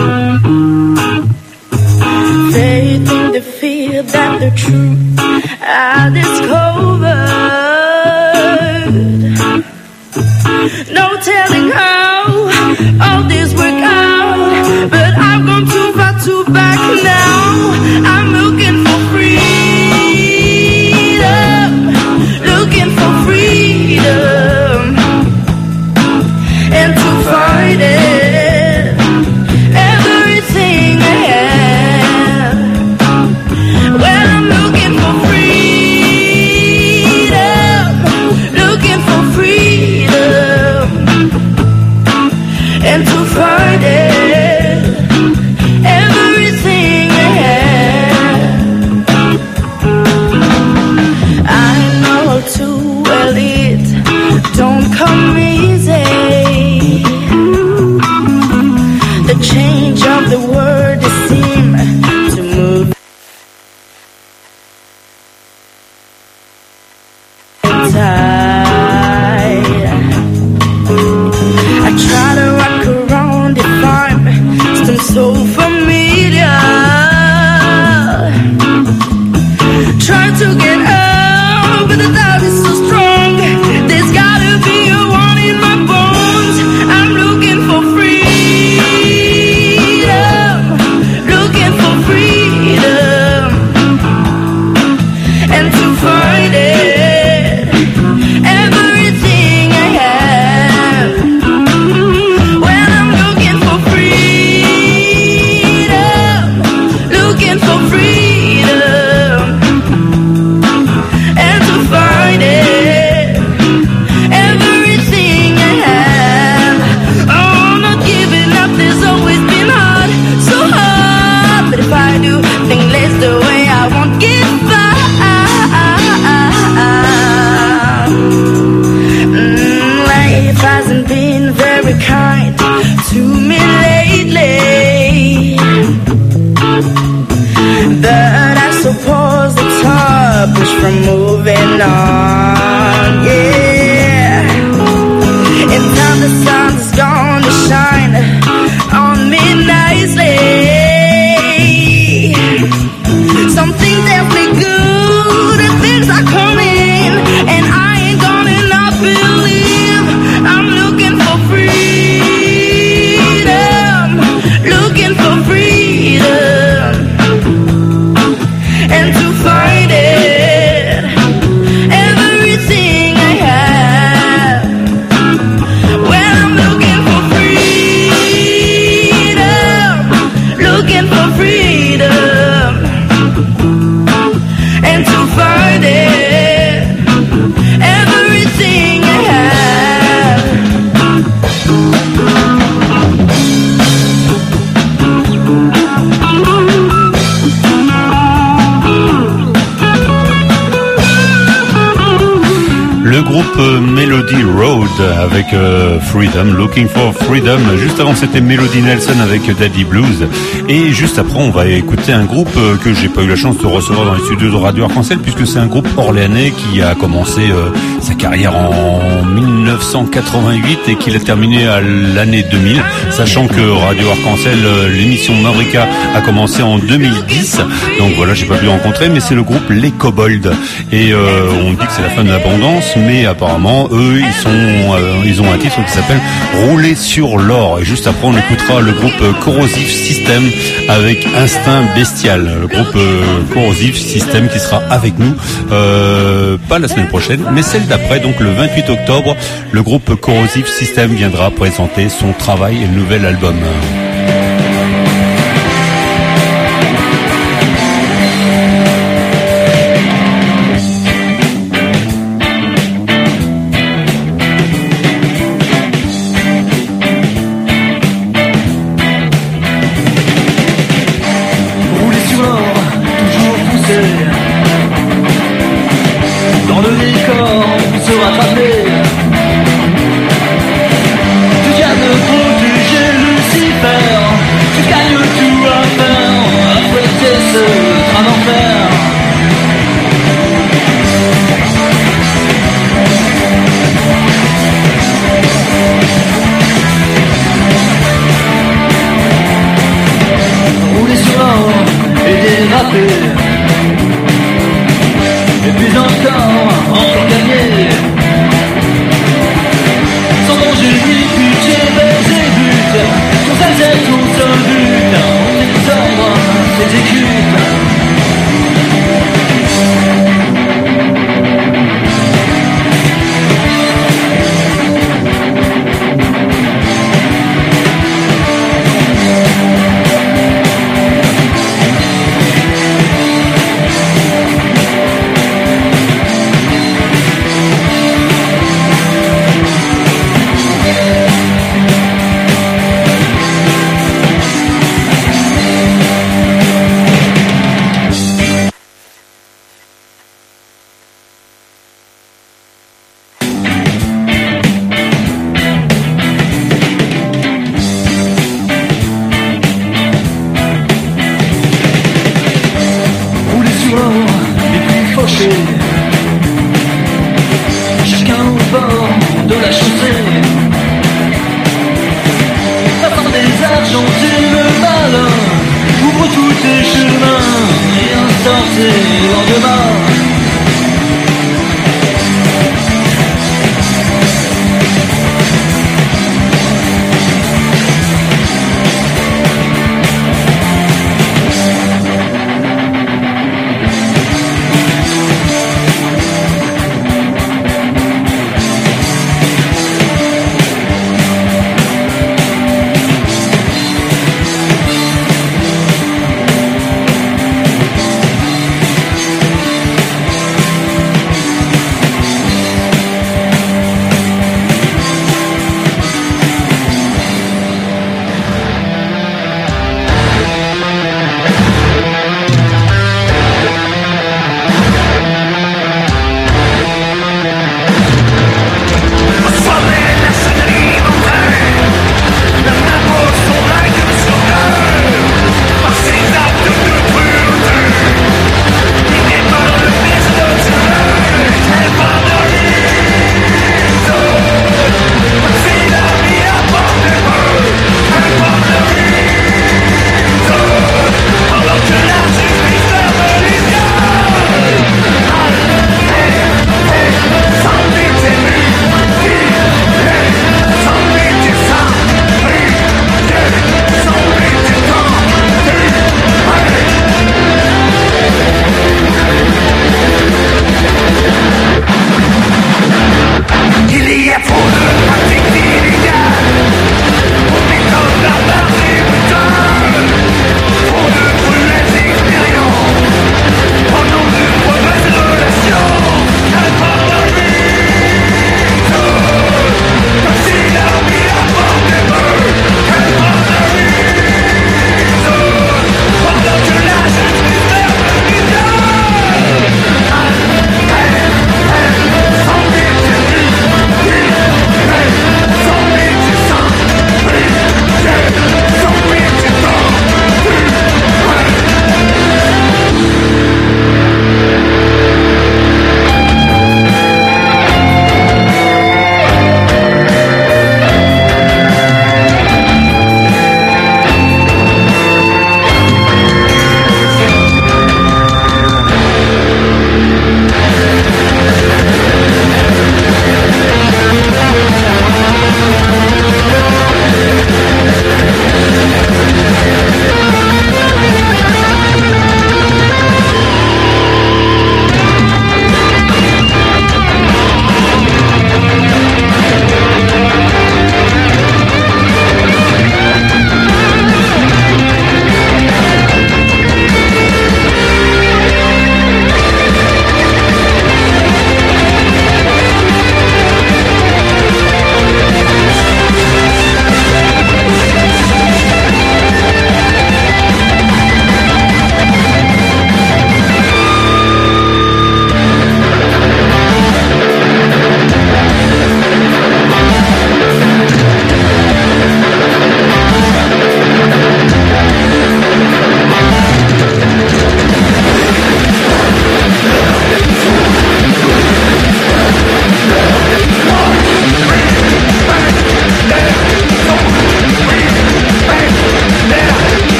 Faith in the fear that the truth I discovered. No telling how all this work out, but I've gone too far to back now. I'm looking for freedom, looking for freedom, and to find it, everything I have. Well, I'm looking for freedom, looking for freedom, and to find it, everything I have. I know too well it don't come easy. The change of the world it seem to move tide. euh, Melody Road avec euh, Freedom, Looking for Freedom. Juste avant, c'était Melody Nelson avec Daddy Blues. Et juste après, on va écouter un groupe euh, que j'ai pas eu la chance de recevoir dans les studios de Radio Arc-en-Ciel, puisque c'est un groupe orléanais qui a commencé euh, sa carrière en dix-neuf cent quatre-vingt-huit et qu'il a terminé à l'année deux mille, sachant que Radio Arc-en-Ciel, euh, l'émission Mavrika a commencé en deux mille dix. Donc voilà, j'ai pas pu le rencontrer, mais c'est le groupe Les Kobolds. Et euh, on dit que c'est la fin de l'abondance, mais apparemment, eux, ils sont, euh, ils ont un titre qui s'appelle Rouler sur l'or. Et juste après, on écoutera le groupe Corrosive System avec Instinct Bestial. Le groupe euh, Corrosive System qui sera avec nous, euh, pas la semaine prochaine, mais celle d'après, donc le vingt-huit octobre, le groupe Corrosive System viendra présenter son travail et le nouvel album.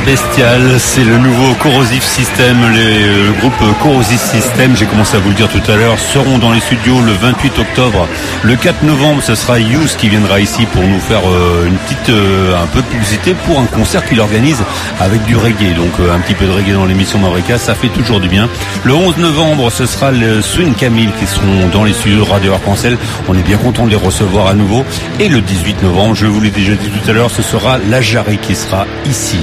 bestial, c'est le nouveau Corrosive System. Les, euh, le groupe Corrosive System, j'ai commencé à vous le dire tout à l'heure, seront dans les studios le vingt-huit octobre. Le quatre novembre, ce sera Youth qui viendra ici pour nous faire euh, une petite, euh, un peu de publicité pour un concert qu'il organise avec du reggae. Donc euh, un petit peu de reggae dans l'émission Mavrika, ça fait toujours du bien. Le onze novembre, ce sera le Swing Camille qui seront dans les studios Radio Arc-en-Ciel. On est bien content de les recevoir à nouveau. Et le dix-huit novembre, je vous l'ai déjà dit tout à l'heure, ce sera la Jarry qui sera ici.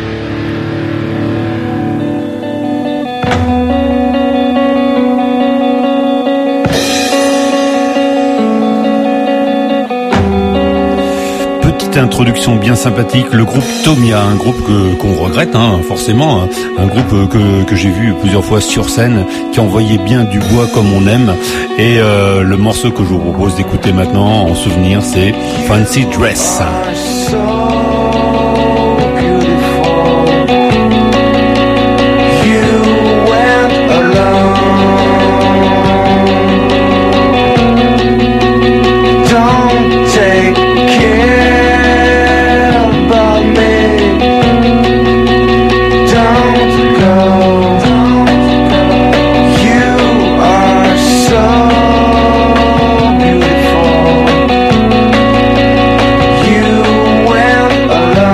Petite introduction bien sympathique, le groupe Tomia, un groupe que, qu'on regrette, hein, forcément, un groupe que, que j'ai vu plusieurs fois sur scène, qui envoyait bien du bois comme on aime. Et euh, le morceau que je vous propose d'écouter maintenant en souvenir, c'est Fancy Dress. Alone.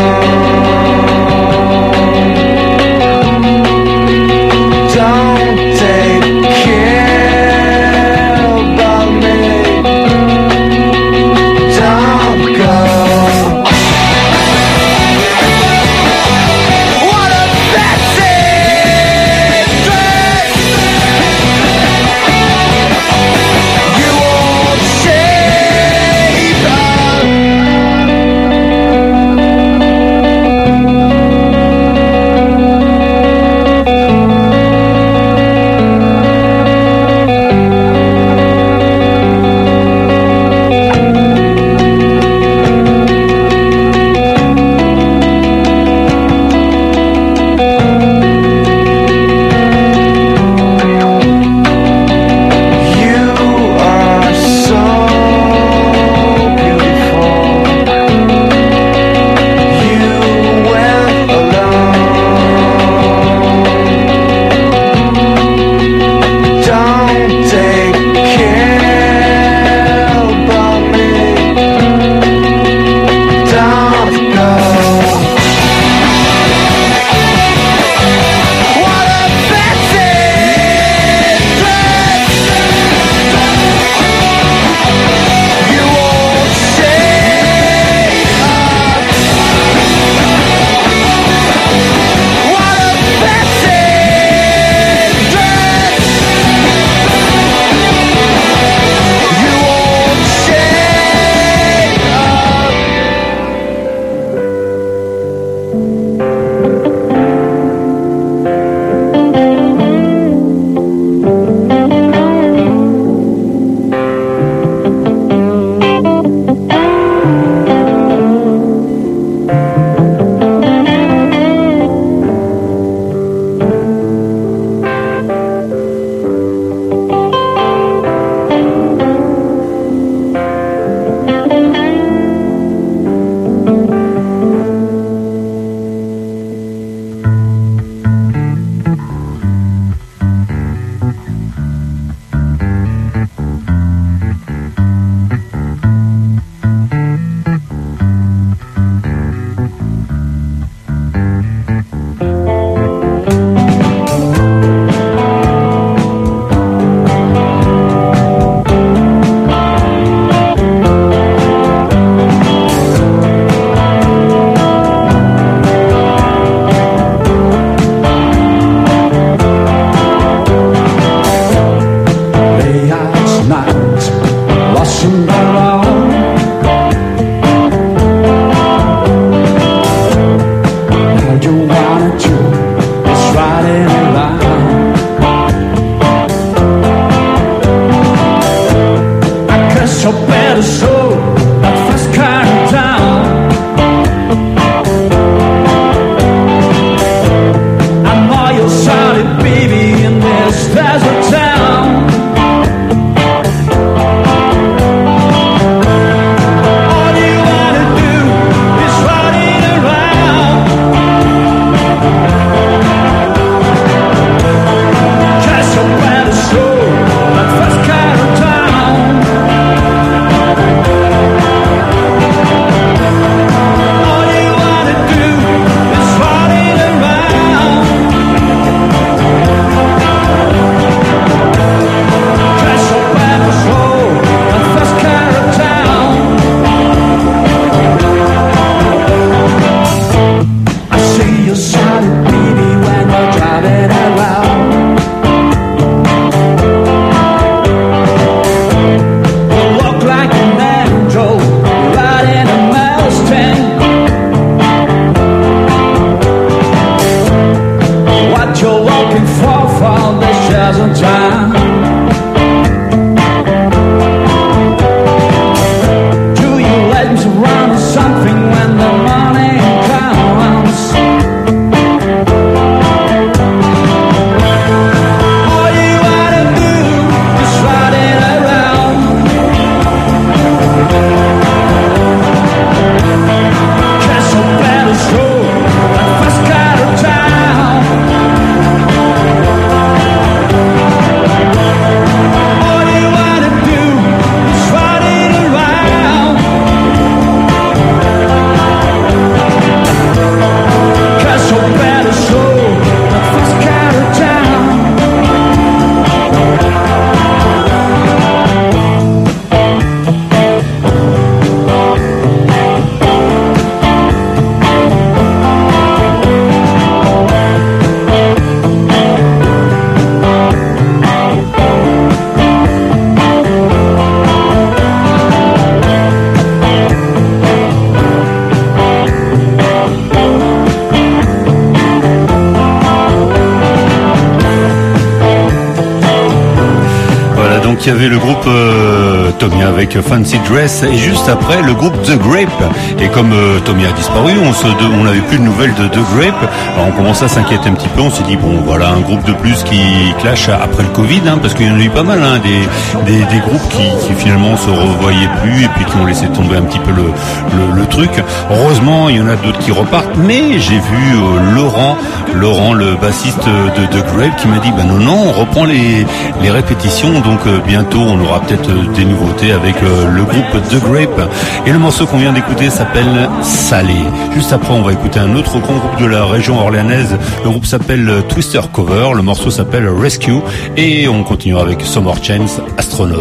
il y avait le groupe euh, Tommy avec Fancy Dress et juste après le groupe The Grape. Et comme euh, Tommy a disparu, on se, on n'avait plus de nouvelles de The Grape. Alors on commençait à s'inquiéter un petit peu. On s'est dit bon voilà un groupe de plus qui clash après le Covid, hein, parce qu'il y en a eu pas mal, hein, des, des, des groupes qui, qui finalement se revoyaient plus et puis qui ont laissé tomber un petit peu le, le, le truc. Heureusement, il y en a d'autres qui repartent. Mais j'ai vu euh, Laurent, Laurent le bassiste de The Grape, qui m'a dit bah non non, on reprend les, les répétitions. Donc euh, bientôt on aura peut-être euh, des nouveautés avec euh, le groupe The Grape. Et le morceau qu'on vient d'écouter s'appelle Salé. Juste après on va écouter un autre grand groupe de la région orléanaise. Le groupe s'appelle Twister Cover, le morceau s'appelle Rescue. Et on continuera avec Summer Chance, Astronaut.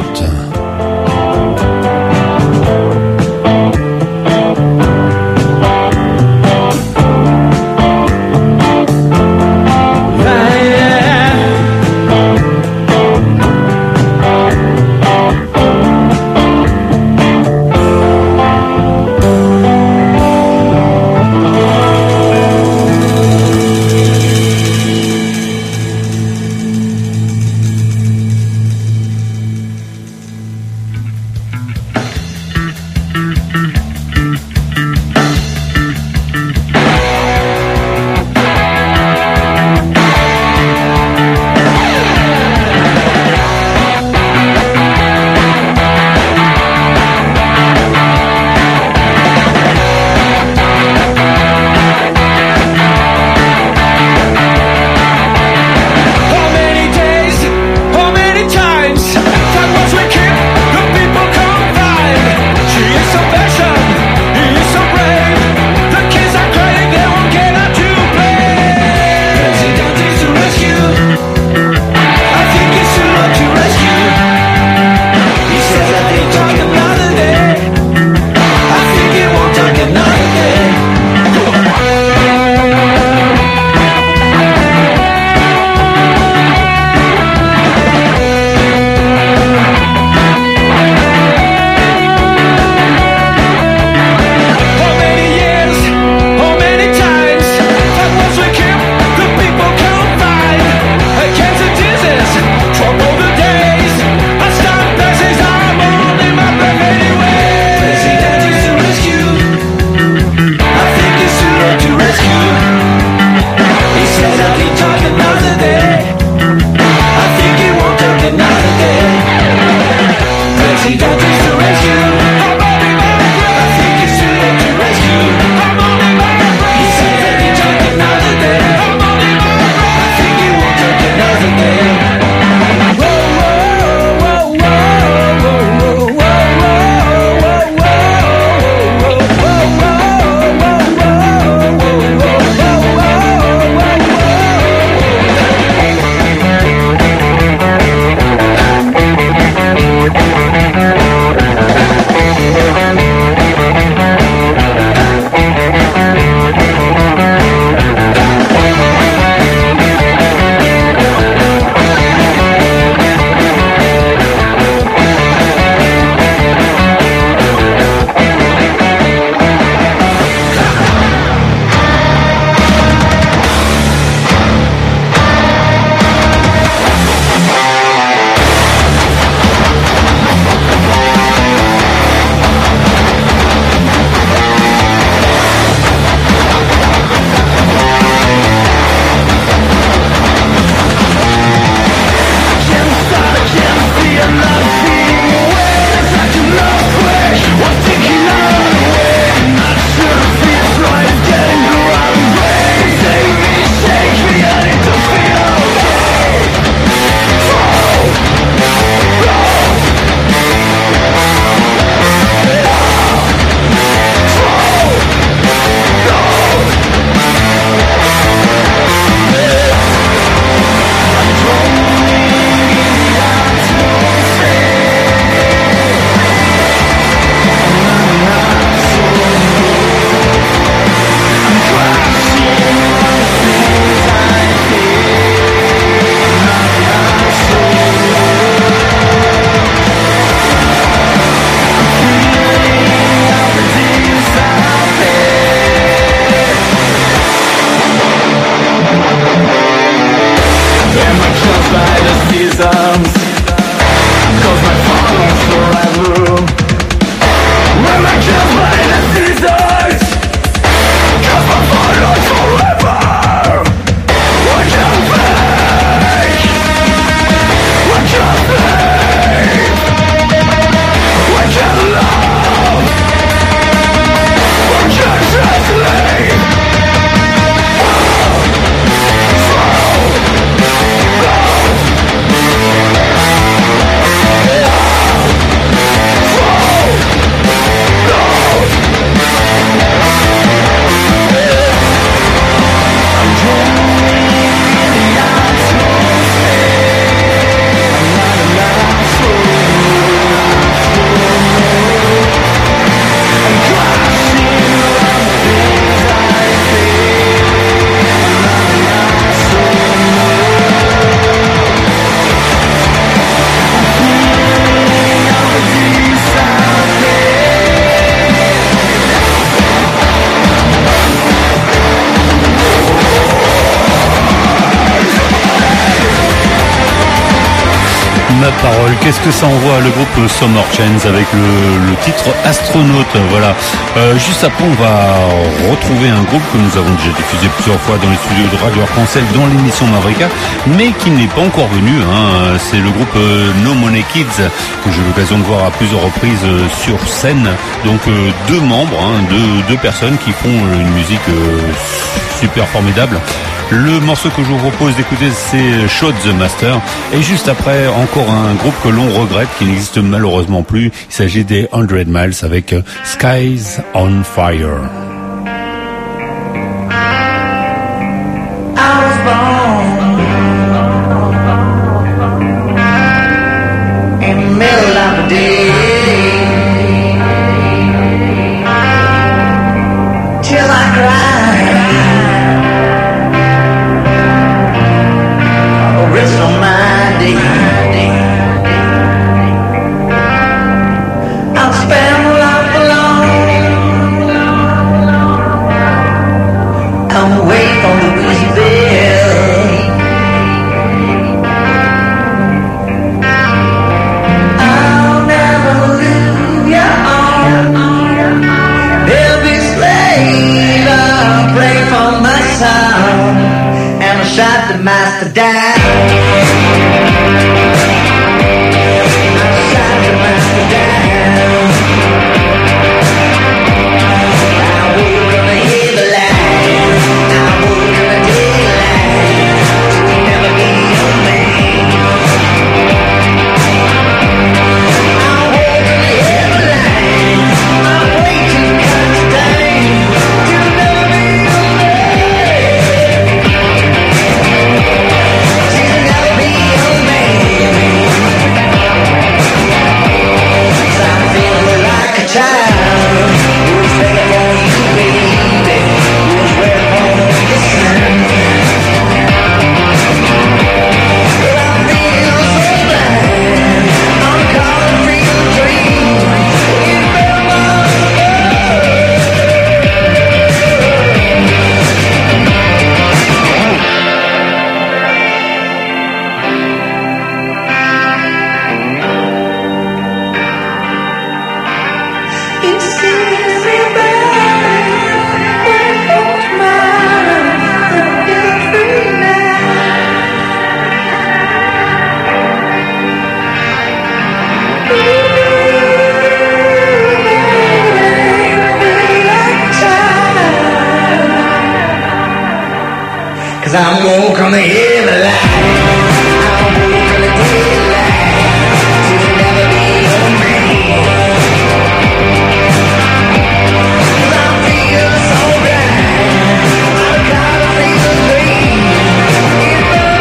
paroles, qu'est-ce que ça envoie, le groupe Summer Chains avec le, le titre Astronaute, voilà. Euh, juste après, on va retrouver un groupe que nous avons déjà diffusé plusieurs fois dans les studios de Radio Arc-en-Ciel dans l'émission Mavrika, mais qui n'est pas encore venu, hein. C'est le groupe euh, No Money Kids, que j'ai eu l'occasion de voir à plusieurs reprises euh, sur scène. Donc euh, deux membres, hein, deux, deux personnes qui font une musique euh, super formidable. Le morceau que je vous propose d'écouter, c'est Shot the Master. Et juste après, encore un groupe que l'on regrette, qui n'existe malheureusement plus. Il s'agit des Hundred Miles avec Skies on Fire. I was born in the middle of the day, till I cried the rest of my day. I'll spend life alone, come away from the busy bed. I'll never leave you on. There'll be slave, I'll play for my sound, and I'll shut the master down. I'll shut the master down. I woke on the evil line. I woke on the daylight. You'll never be a man. I woke on the evil line. I'm way too constant. You'll never be a man. You'll never be a man. 'Cause I'm feeling like a child who's begging for you, baby, who's ready for the sun. But I feel so blind, I'm caught in a real dream. You better it seems me bad when it's mine, the guilt-free night. 'Cause I'm woke on the evil line. I'm woke on the daylight. You'll never be a man. 'Cause I feel so blind. I'm caught in a real dream. You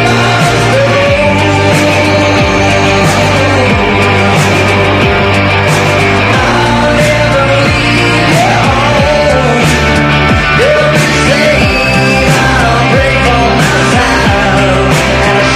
I'll never leave you home. You'll be safe. I'll break for my sound. And I'll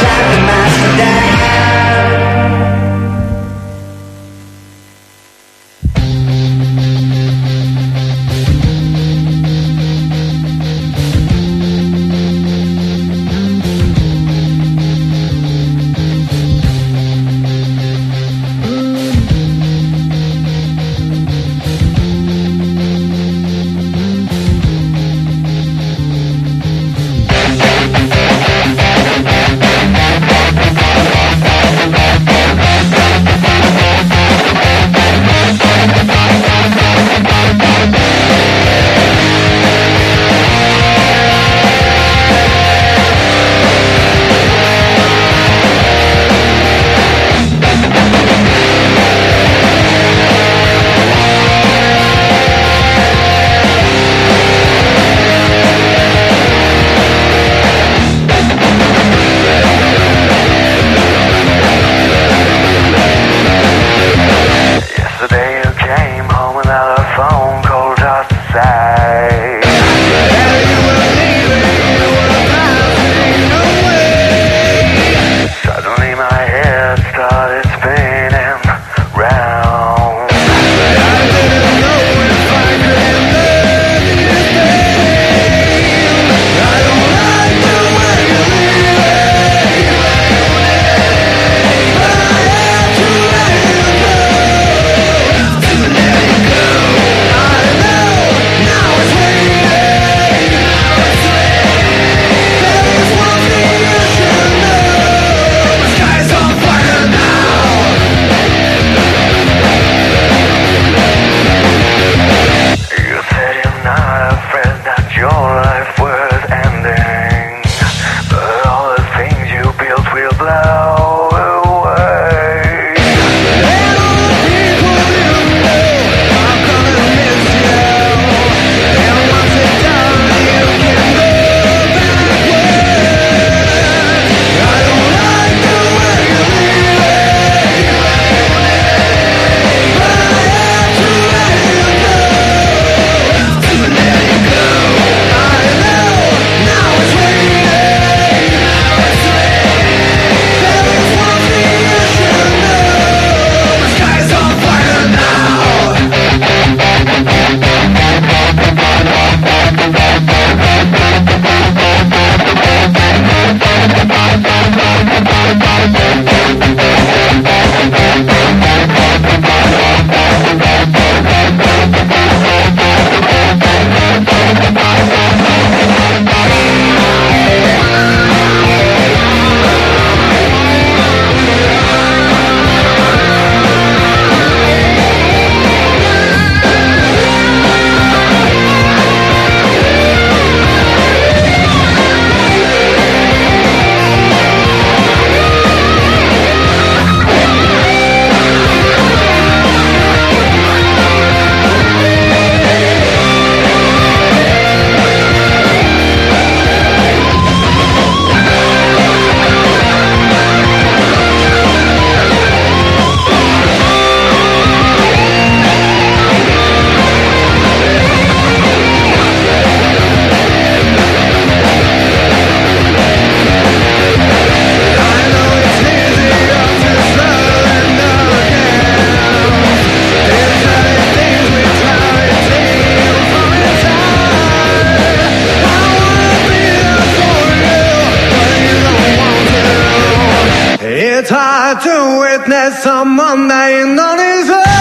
one dying on his own.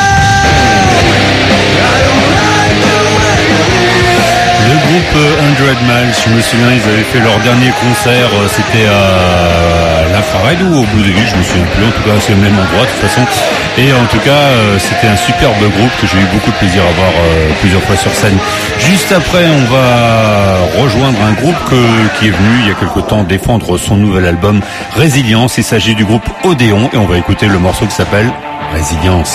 Le groupe Hundred Miles, je me souviens, ils avaient fait leur dernier concert, euh, c'était à l'Infrared ou au Blue Devil, je me souviens plus, en tout cas c'est le même endroit de toute façon. Et en tout cas, euh, c'était un superbe groupe que j'ai eu beaucoup de plaisir à voir euh, plusieurs fois sur scène. Juste après, on va rejoindre un groupe que, qui est venu il y a quelque temps défendre son nouvel album Résilience. Il s'agit du groupe Odéon et on va écouter le morceau qui s'appelle Résilience.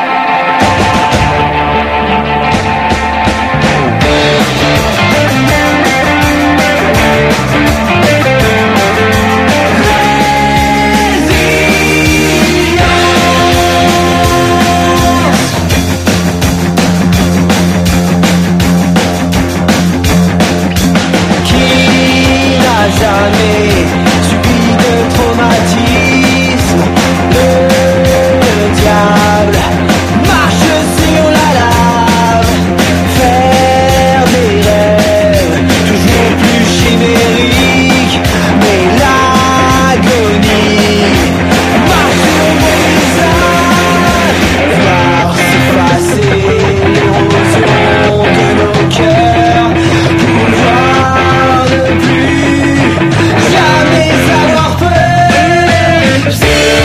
Jamais subi de traumatisme. Le diable marche sur la lave. Faire des rêves toujours plus chimériques. Mais l'agonie marche sur mon visage. Voir se passer l'érosion de nos cœurs. Pouvoir ne plus jamais avoir peur. Psychique,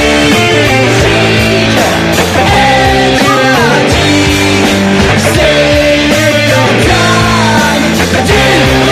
être pratique, c'est l'organe d'une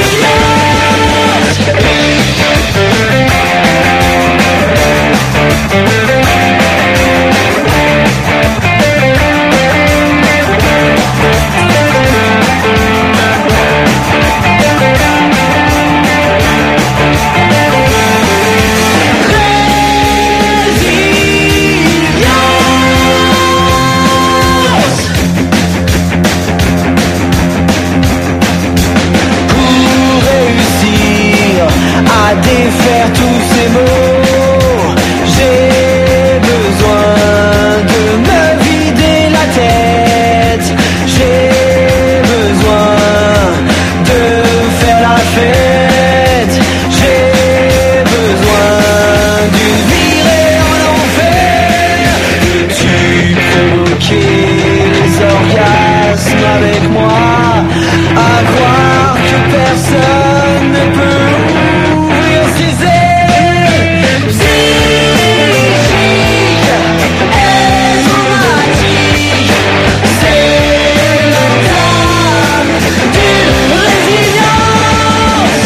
à défaire tous ces mots, j'ai besoin de me vider la tête. J'ai besoin de faire la fête. J'ai besoin d'une virée en enfer. Veux-tu provoquer les orgasmes avec moi? À croire que personne ne peut ouvrir ses ailes. Psychique, être pratique, c'est l'entame d'une résilience.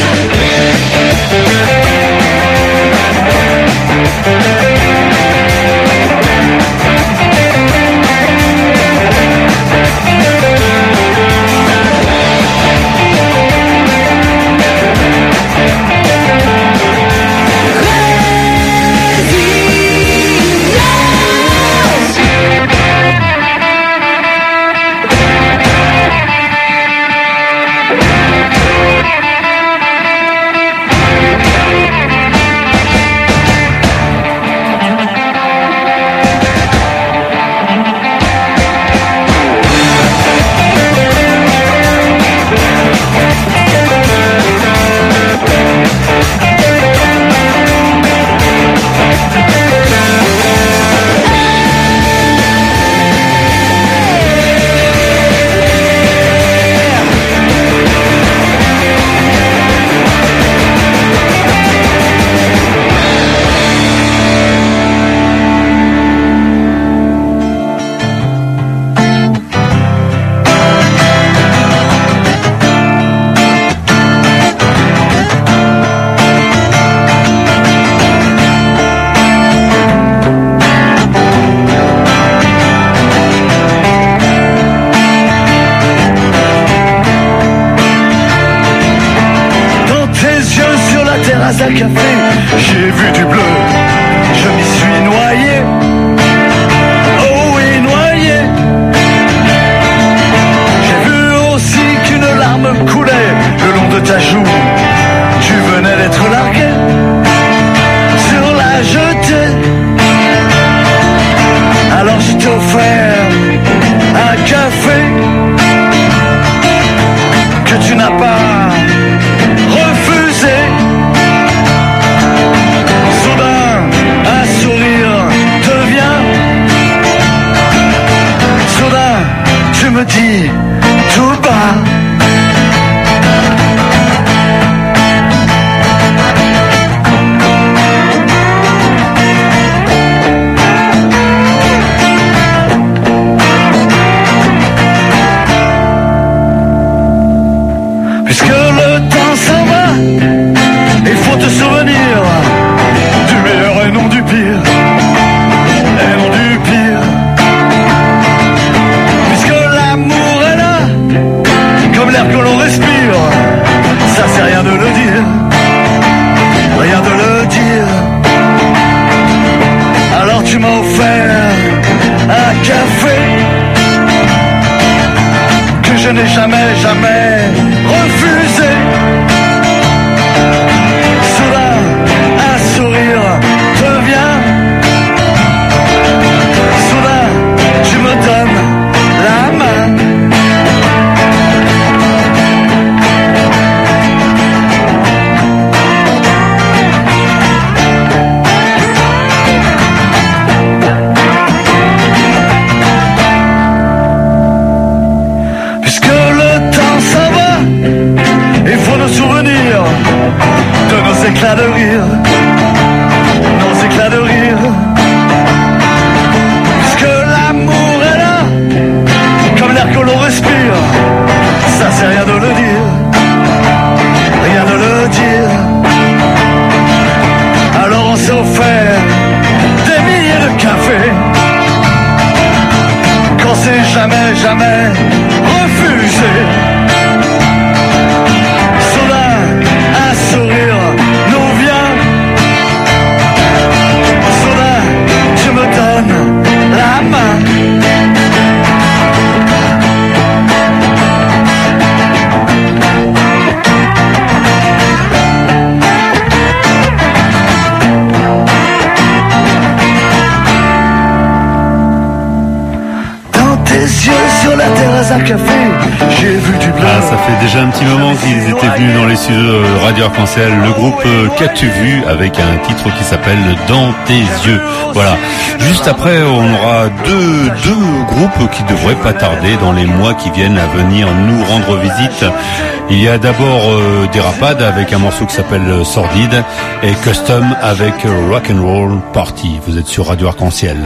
terrasse à café, j'ai vu du bleu, je m'y suis noyé. Oh oui, noyé. J'ai vu aussi qu'une larme coulait le long de ta joue. Tu venais d'être largué sur la jetée. Alors je t'ai offert un café que tu n'as pas refusé. Soudain Puisque le temps s'en va, il faut te souvenir du meilleur et non du pire, et non du pire. Puisque l'amour est là, comme l'air que l'on respire, ça c'est rien de le dire, rien de le dire. Alors tu m'as offert un café que je n'ai jamais, jamais refusé. Soudain, un sourire te vient. Soudain, tu me donnes la main. Souvenirs de nos éclats de rire, nos éclats de rire. Puisque l'amour est là, comme l'air que l'on respire, ça c'est rien de le dire, rien de le dire. Alors on s'est offert des milliers de cafés, qu'on s'est jamais, jamais refusé. Sourire nous vient. Soudain, tu me donnes la main. Dans tes yeux sur la terrasse à café, j'ai vu du bleu. Ah, ça fait déjà un petit moment qu'ils étaient venus dans les studios de Radio Arc-en-Ciel, le groupe euh, Qu'as-tu vu, avec un titre qui s'appelle Dans tes yeux. Voilà. Juste après, on aura deux, deux groupes qui devraient pas tarder dans les mois qui viennent à venir nous rendre visite. Il y a d'abord euh, Dérapade avec un morceau qui s'appelle Sordide et Custom avec Rock'n'Roll Party. Vous êtes sur Radio Arc-en-Ciel.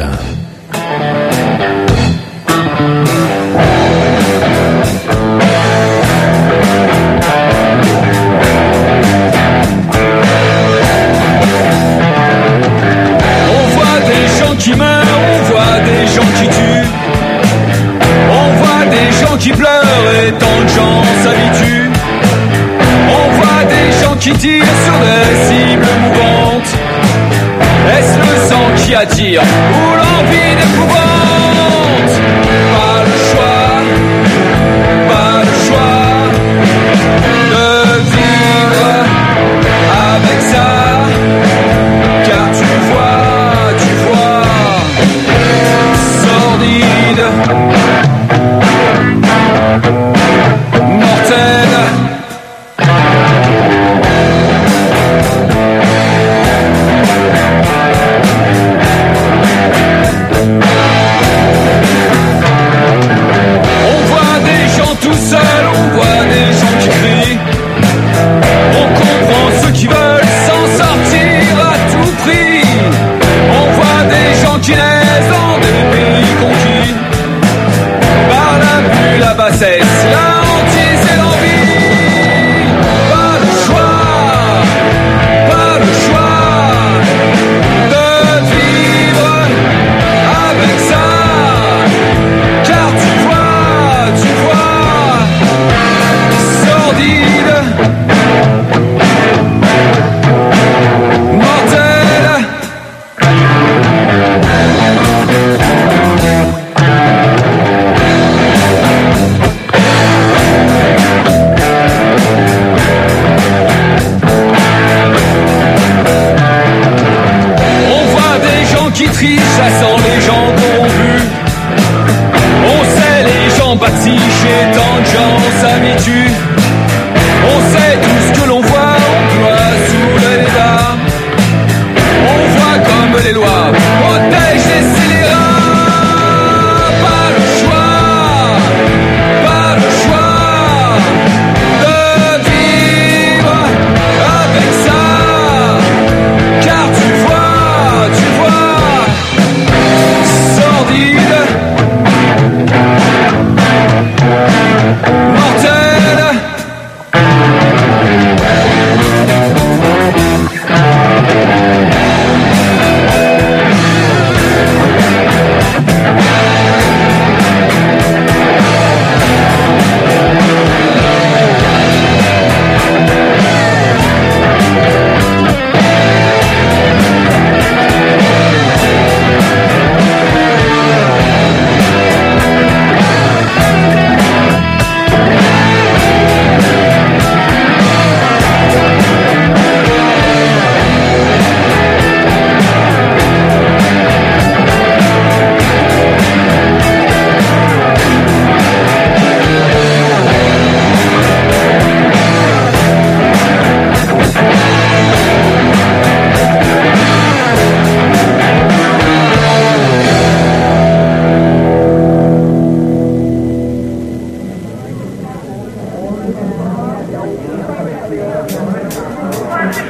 Qui meurent, on voit des gens qui tuent, on voit des gens qui pleurent et tant de gens s'habituent. On voit des gens qui tirent sur des cibles mouvantes. Est-ce le sang qui attire ou l'envie d'épouvante? Pas le choix, pas le choix de vivre avec ça, car tu vois, tu vois sordide, mortelle.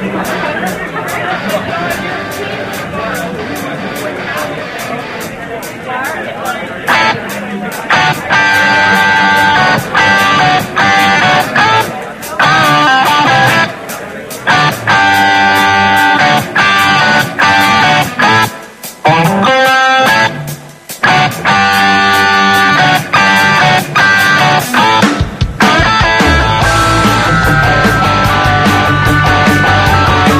Thank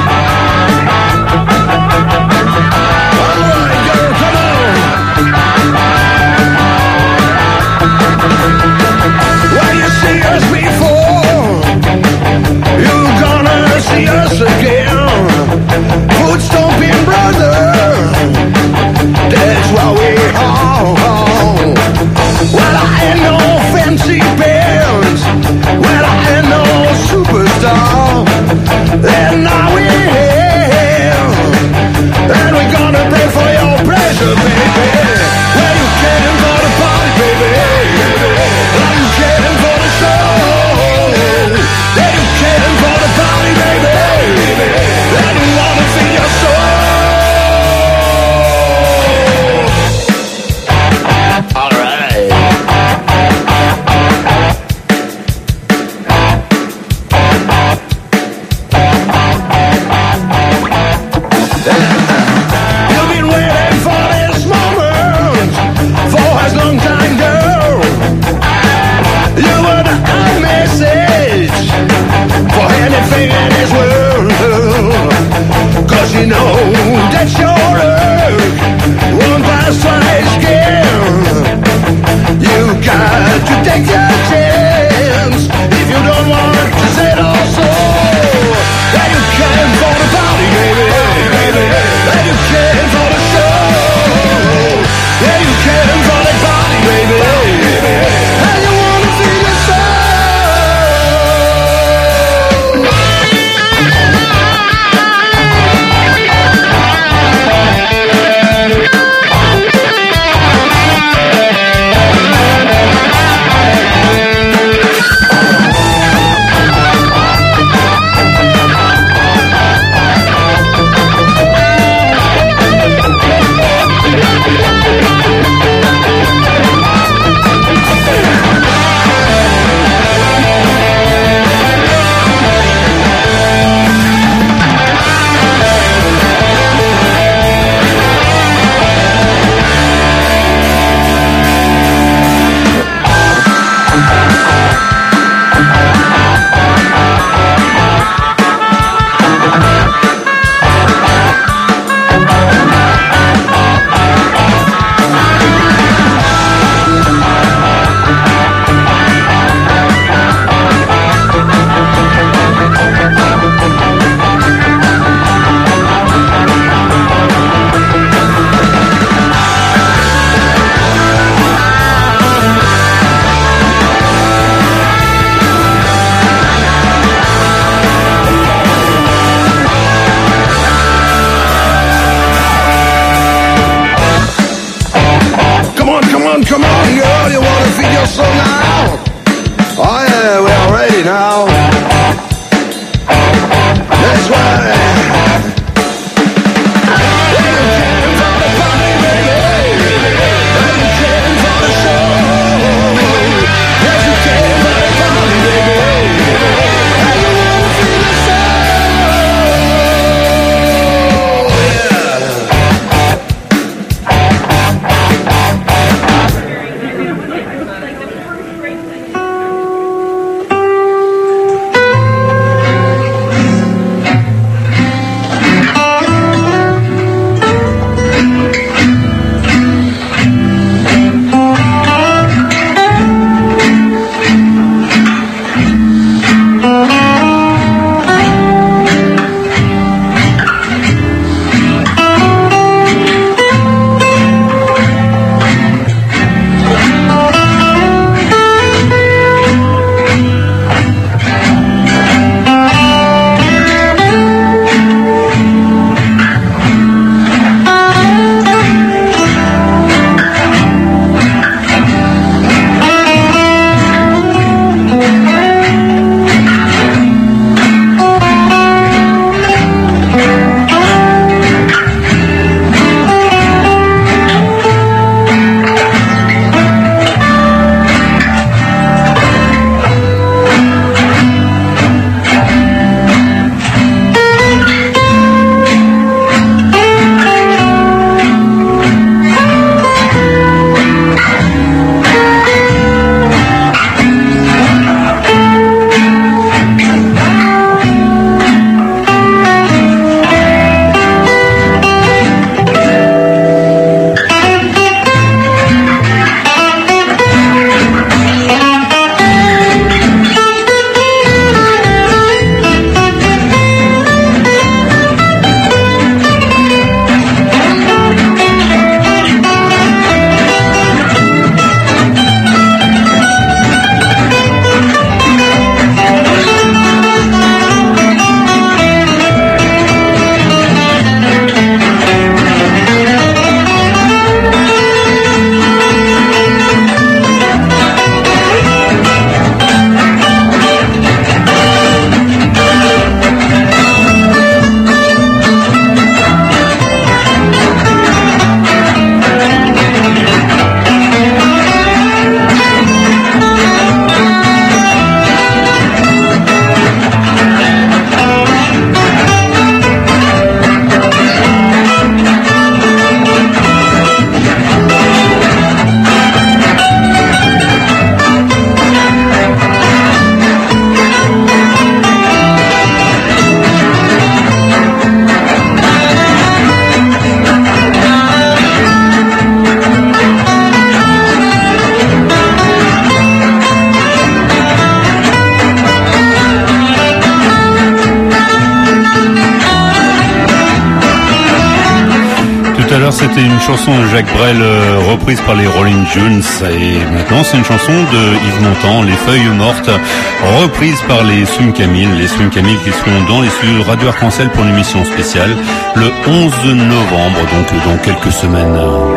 c'était une chanson de Jacques Brel euh, reprise par les Rolling Stones. Et maintenant, c'est une chanson de Yves Montand, Les Feuilles Mortes, reprise par les Swing Camille. Les Swing Camille qui seront dans les studios de Radio Arc-en-Ciel pour une émission spéciale le onze novembre, donc dans quelques semaines.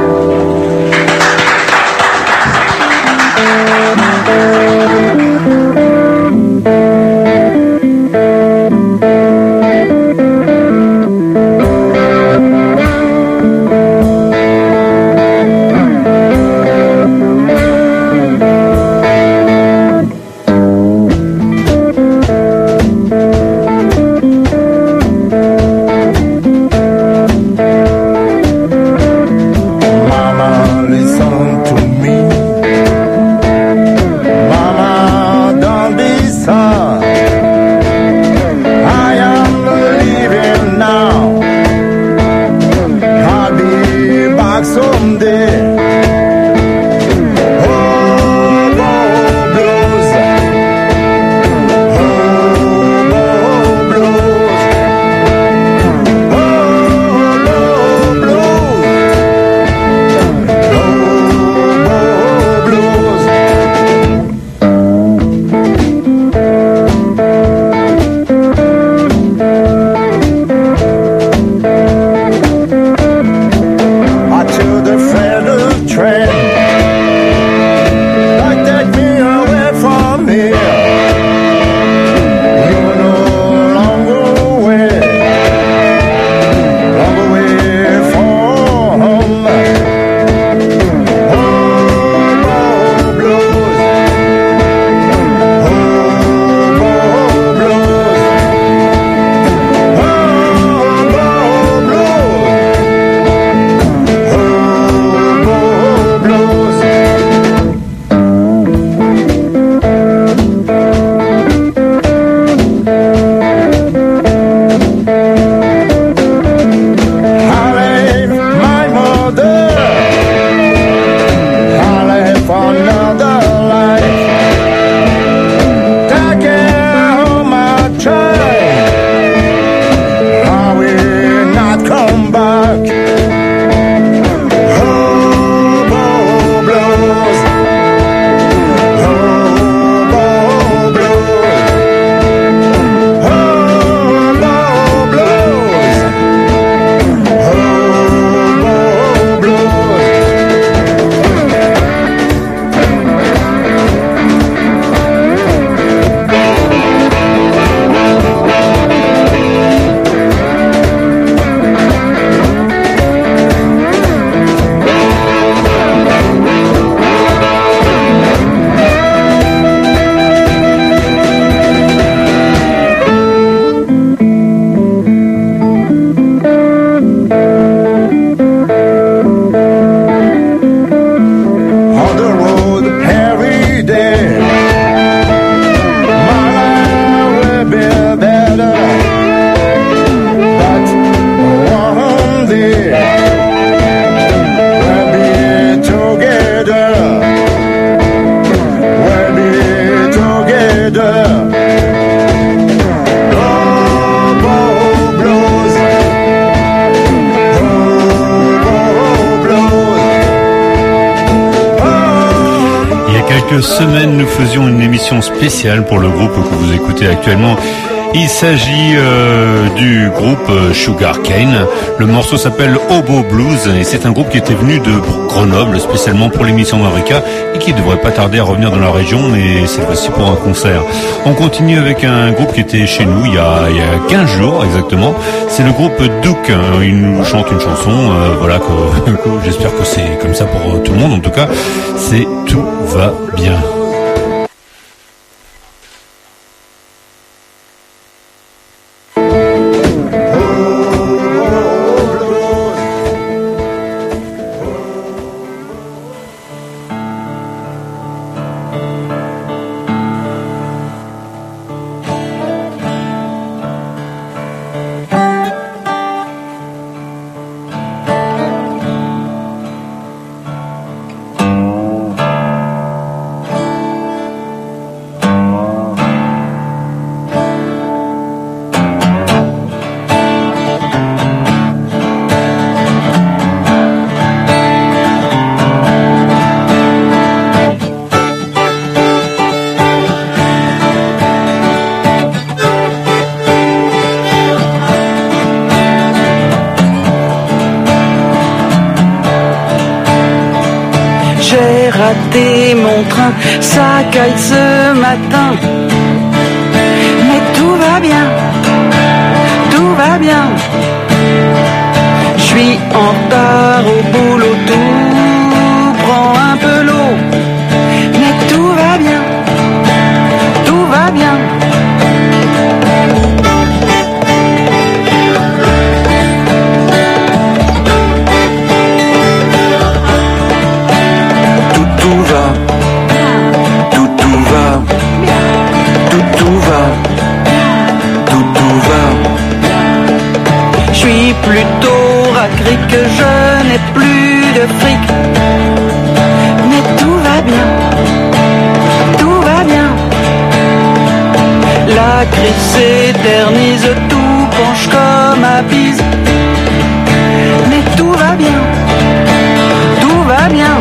Semaine, nous faisions une émission spéciale pour le groupe que vous écoutez actuellement. Il s'agit euh, du groupe Sugar Cane. Le morceau s'appelle Hobo Blues et c'est un groupe qui était venu de Grenoble spécialement pour l'émission Marika et qui devrait pas tarder à revenir dans la région, mais cette fois-ci pour un concert. On continue avec un groupe qui était chez nous il y a, il y a quinze jours exactement. C'est le groupe Duke. Il nous chante une chanson, euh, voilà que, que j'espère que c'est comme ça pour tout le monde. En tout cas, c'est Tout va bien. raté mon train, ça caille ce matin. Mais tout va bien, tout va bien. Je suis en retard au boulot, tout prend un peu l'eau. Mais tout va bien, tout va bien. Tout va, tout tout va, tout tout va, tout tout va. Je suis plutôt racré que je n'ai plus de fric. Mais tout va bien, tout va bien. La crise s'éternise, tout penche comme à Pise. Mais tout va bien, tout va bien.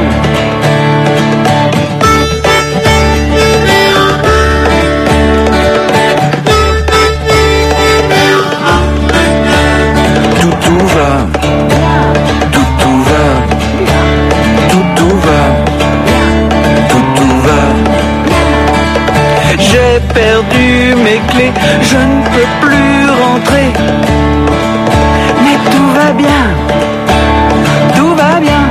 J'ai perdu mes clés, je ne peux plus rentrer. Mais tout va bien, tout va bien.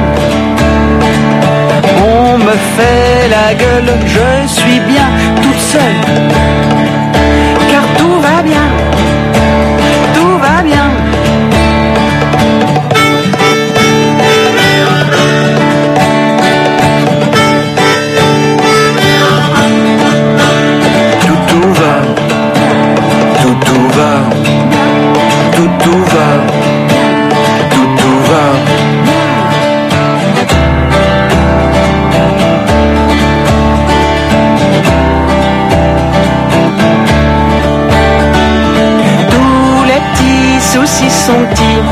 On me fait la gueule, je suis bien toute seule. Car tout va bien, tout va bien. Soucis sont petits,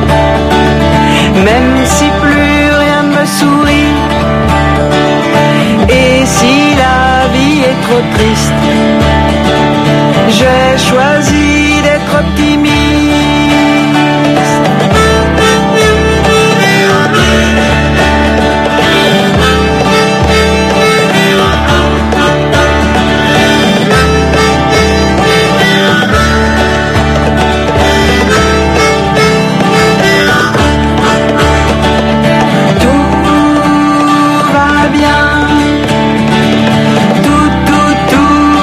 même si plus rien me sourit. Et si la vie est trop triste, j'ai choisi d'être optimiste. Tout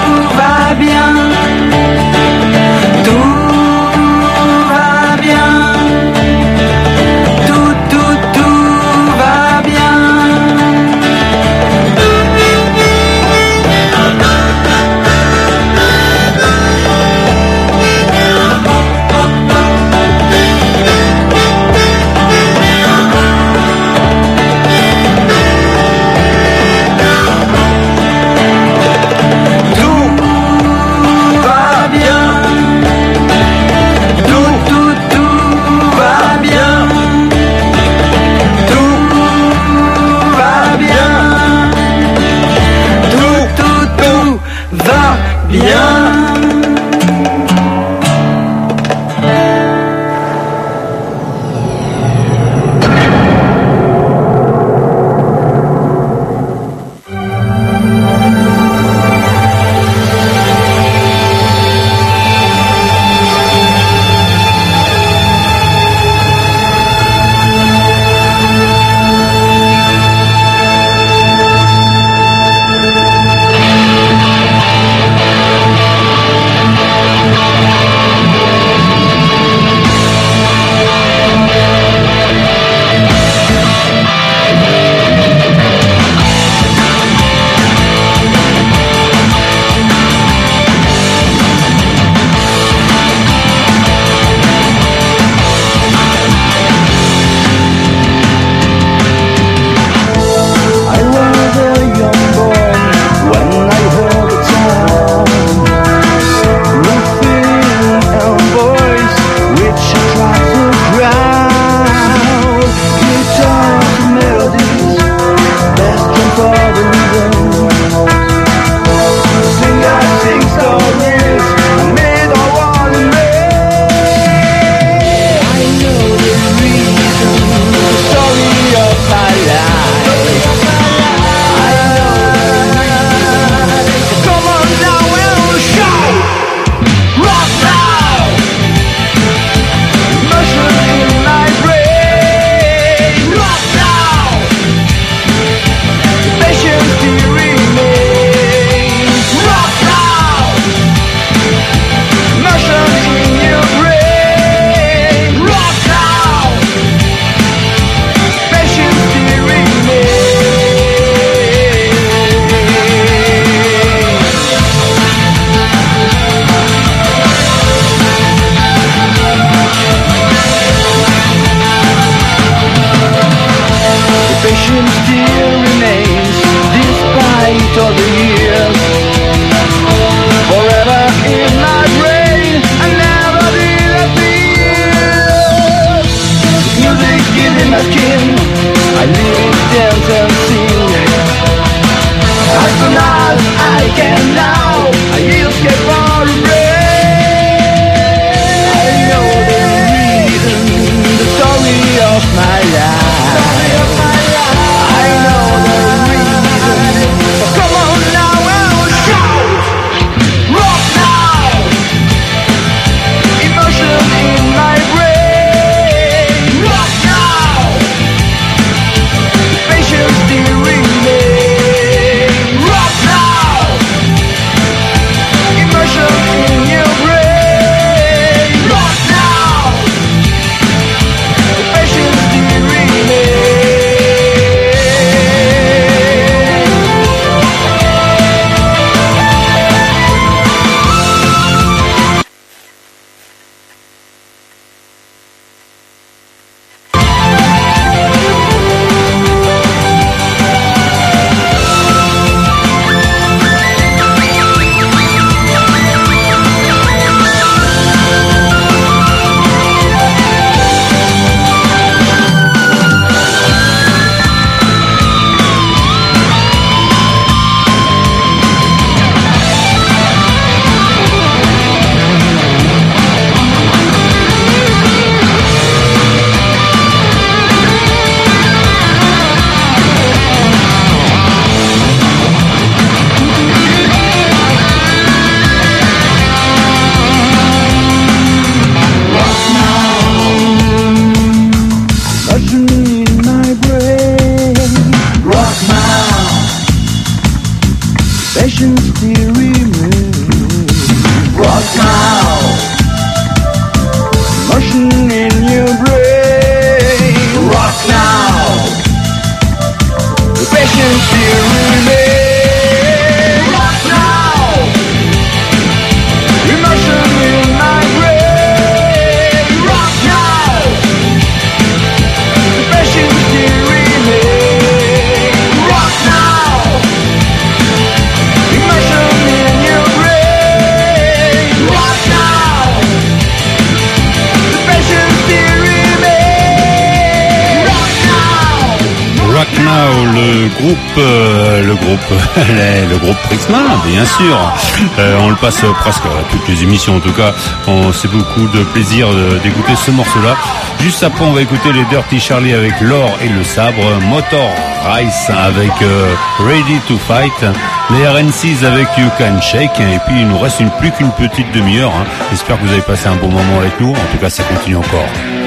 groupe, euh, le groupe, le groupe Prisma, bien sûr. Euh, on le passe presque à toutes les émissions. En tout cas, on c'est beaucoup de plaisir d'écouter ce morceau-là. Juste après, on va écouter les Dirty Charlie avec l'or et le sabre, Motor Rice avec euh, Ready to Fight, les R N Cs avec You Can Shake, et puis il nous reste une, plus qu'une petite demi-heure. Hein. J'espère que vous avez passé un bon moment avec nous. En tout cas, ça continue encore.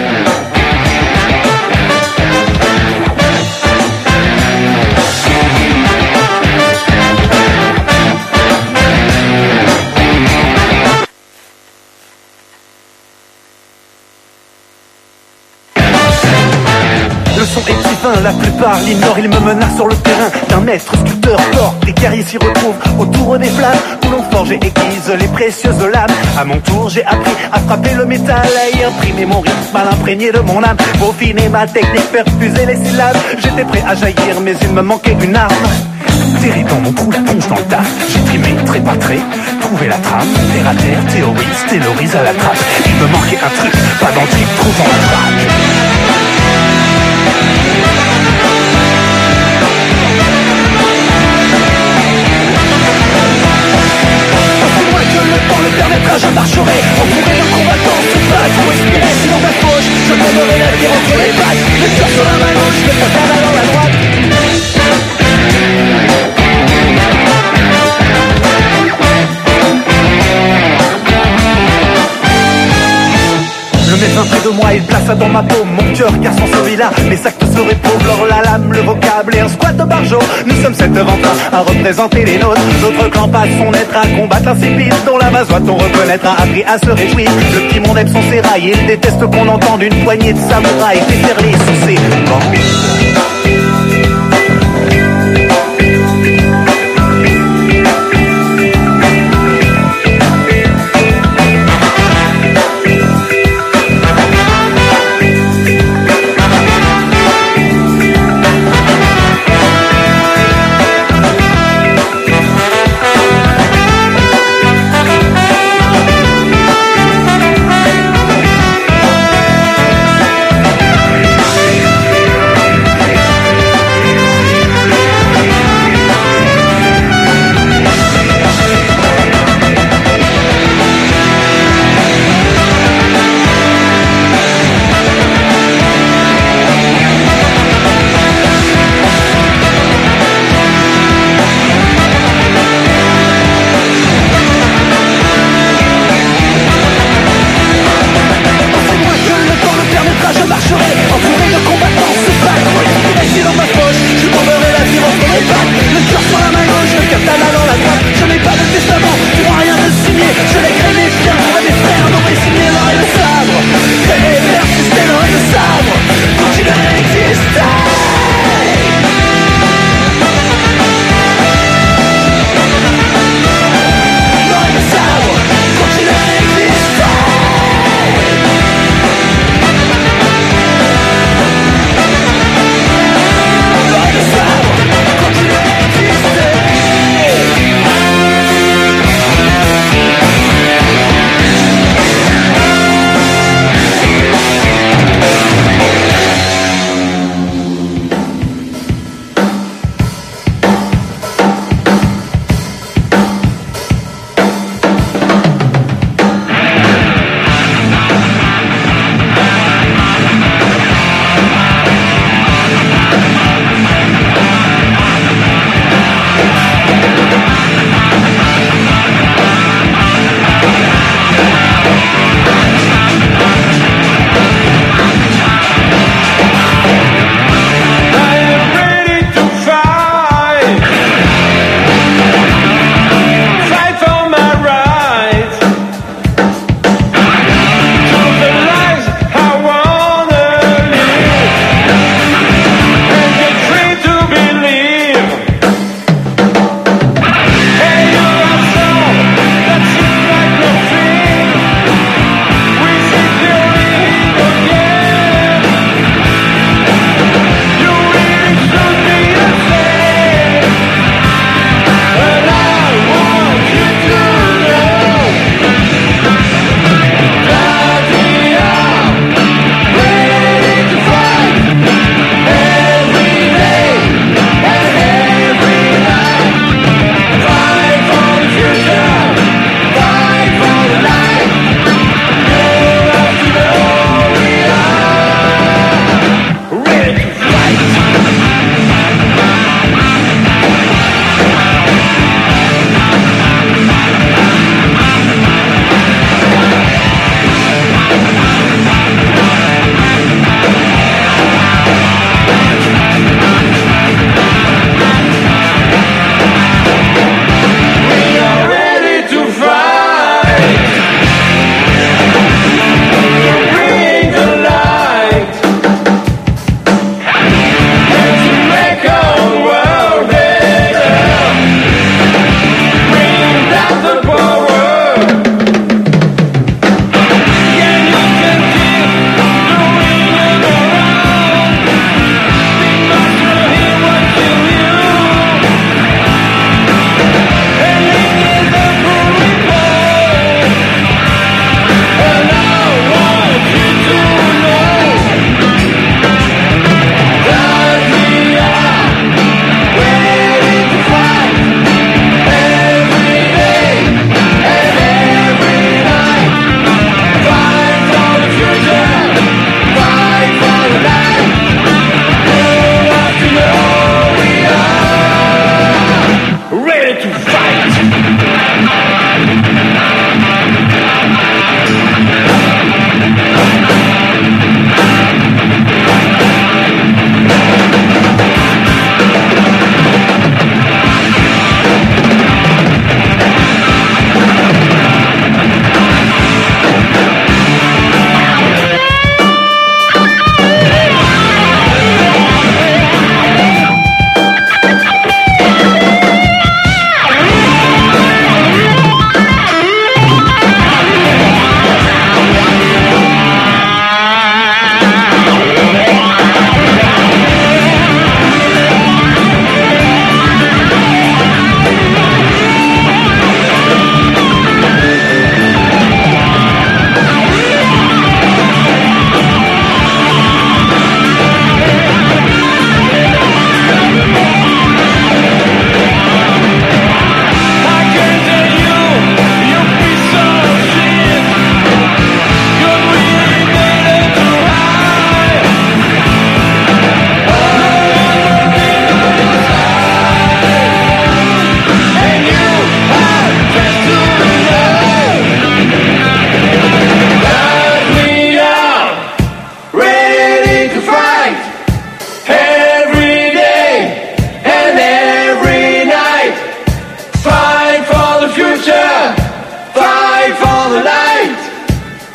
Le son est si fin, la plupart l'ignorent, il me menace sur le terrain d'un maître sculpteur fort. Des guerriers s'y retrouvent autour des flammes où l'on forge et aiguise les précieuses lames. À mon tour, j'ai appris à frapper le métal, à y imprimer mon rythme à l'imprégné de mon âme. Peaufiner ma technique, faire fuser les syllabes. J'étais prêt à jaillir, mais il me manquait une arme. Terré dans mon trou, la ponce dans le tas. J'ai trimé, trépatré, trouvé la trame. Terre à terre, théorise, théorise à la trappe. Il me manquait un truc, pas d'antique, trouvant le trac. Le permettra, je marcherai entouré de combattants, se battre pour respirer, sinon ma fauche, je prendrai la terre entre les pattes, le cœur sur la main gauche, le patin dans la droite. Le médecin près de moi, il plaça dans ma paume mon cœur, car sans celui-là, mes actes seraient pauvres. L'or, la lame, le vocable et un squat de barjo. Nous sommes sept devant un à représenter les nôtres. Notre clan passe son être à combattre l'insipide, dont la base doit-on reconnaître, a appris à se réjouir. Le petit monde aime son sérail, il déteste qu'on entende une poignée de samouraïs déferler sous ses bandes.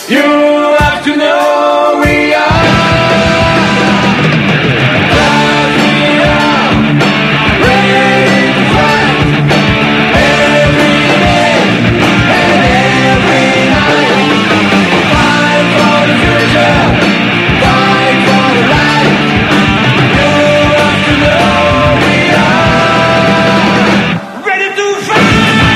You have to know we are. Proud we are. Ready to fight. Every day and every night. Fight for the future. Fight for the life. You have to know we are. Ready to fight.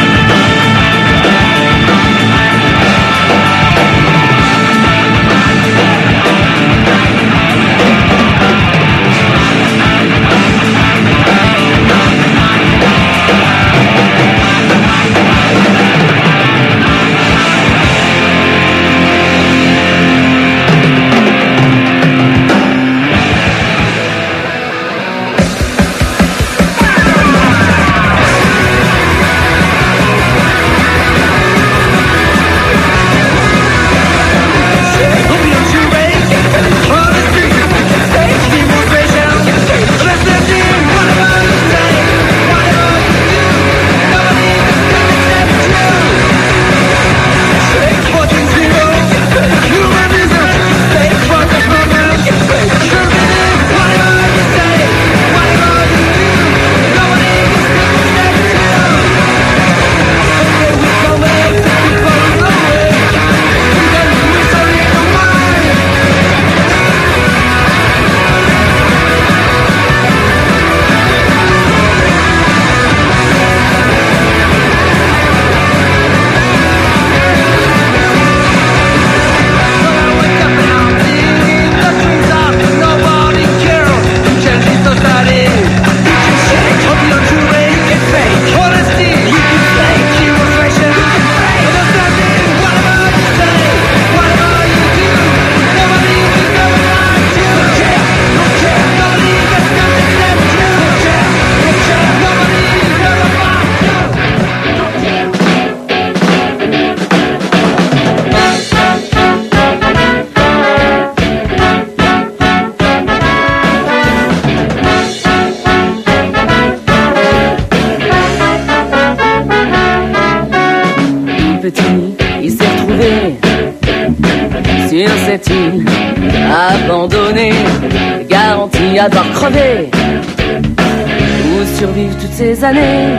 Il s'est retrouvé sur cette île abandonnée, garantie à devoir crever ou survivre toutes ces années.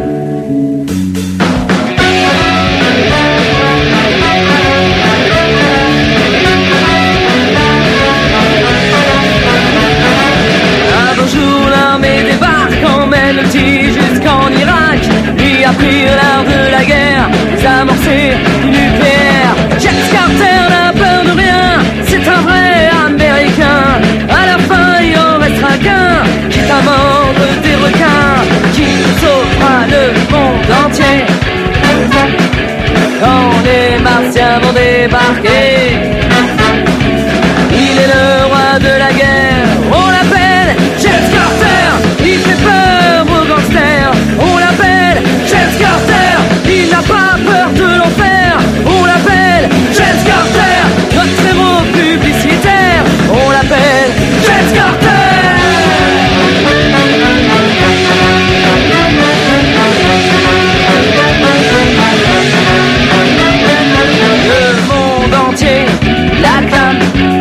Un beau jour l'armée débarque, emmène le petit jusqu'en Irak. Lui a pris l'art de la guerre, désamorcer du nucléaire. James Carter n'a peur de rien, c'est un vrai américain. À la fin il en restera qu'un, quitte à mordre des requins, qui sauvera le monde entier quand les martiens vont débarquer. Il est le roi de la guerre, on l'appelle James Carter. Il fait peur aux gangsters, on l'appelle James Carter. Il n'a pas peur de l'enfer, on l'appelle James Carter. Notre héros publicitaire, on l'appelle James Carter. Le monde entier l'acclame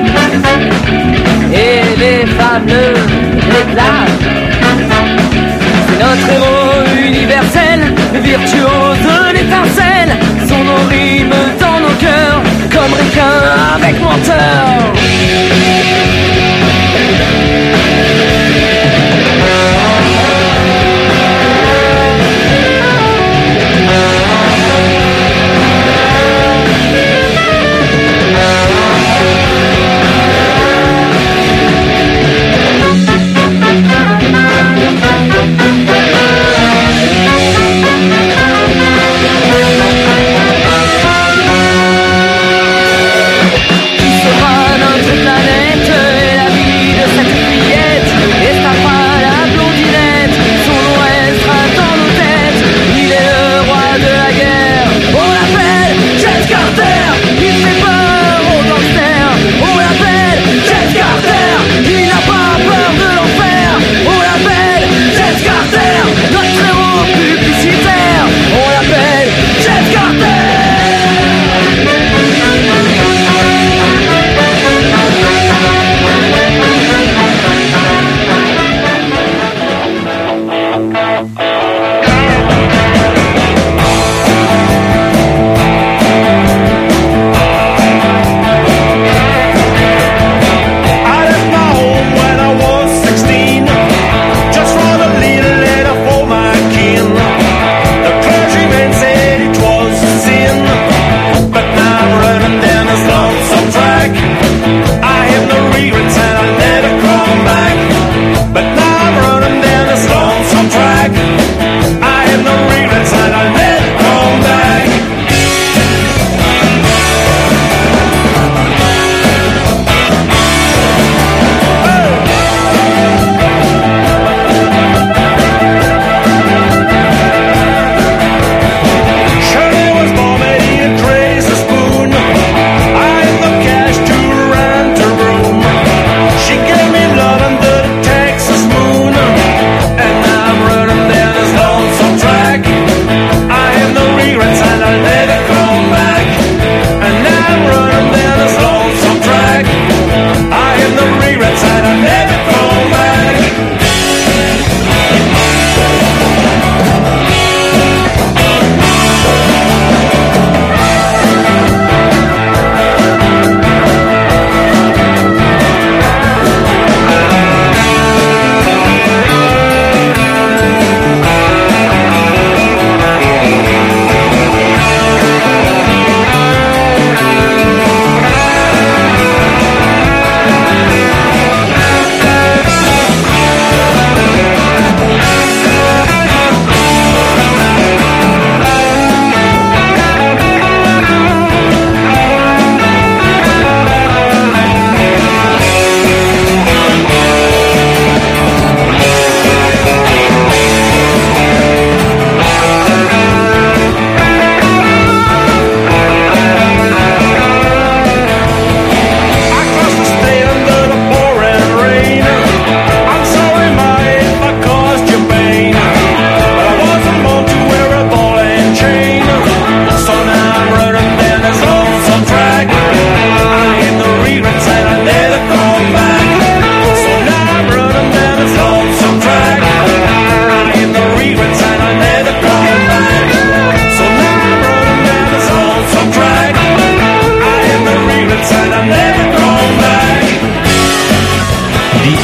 et les femmes le réclament. C'est notre héros universel, le virtuose de l'étincelle. Son nom rime dans nos cœurs comme requin avec menteur.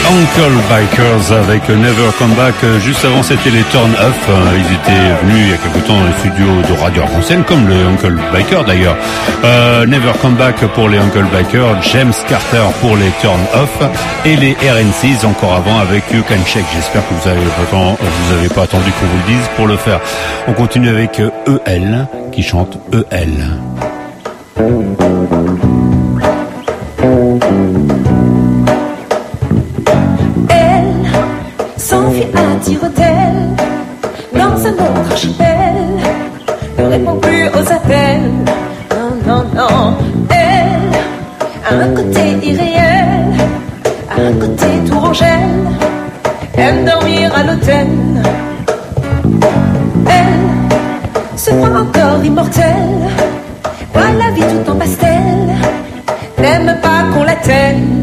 Uncle Bikers avec Never Come Back. Juste avant, c'était les Turn Up. Ils étaient venus il y a quelque temps dans les studios de Radio Arc-en-Ciel, comme les Uncle Bikers d'ailleurs. Euh, Never Come Back pour les Uncle Bikers, James Carter pour les Turn Off et les R N Cs encore avant avec You Can Shake. J'espère que vous avez pas, vous avez pas attendu qu'on vous le dise pour le faire. On continue avec E L qui chante E L. S'enfuit à tire-d'aile dans un autre archipel, ne répond plus aux appels. Non, non, non. Elle a un côté irréel, a un côté tourangelle, aime dormir à l'hôtel. Elle se croit encore immortelle, voit la vie tout en pastel, n'aime pas qu'on l'atteigne.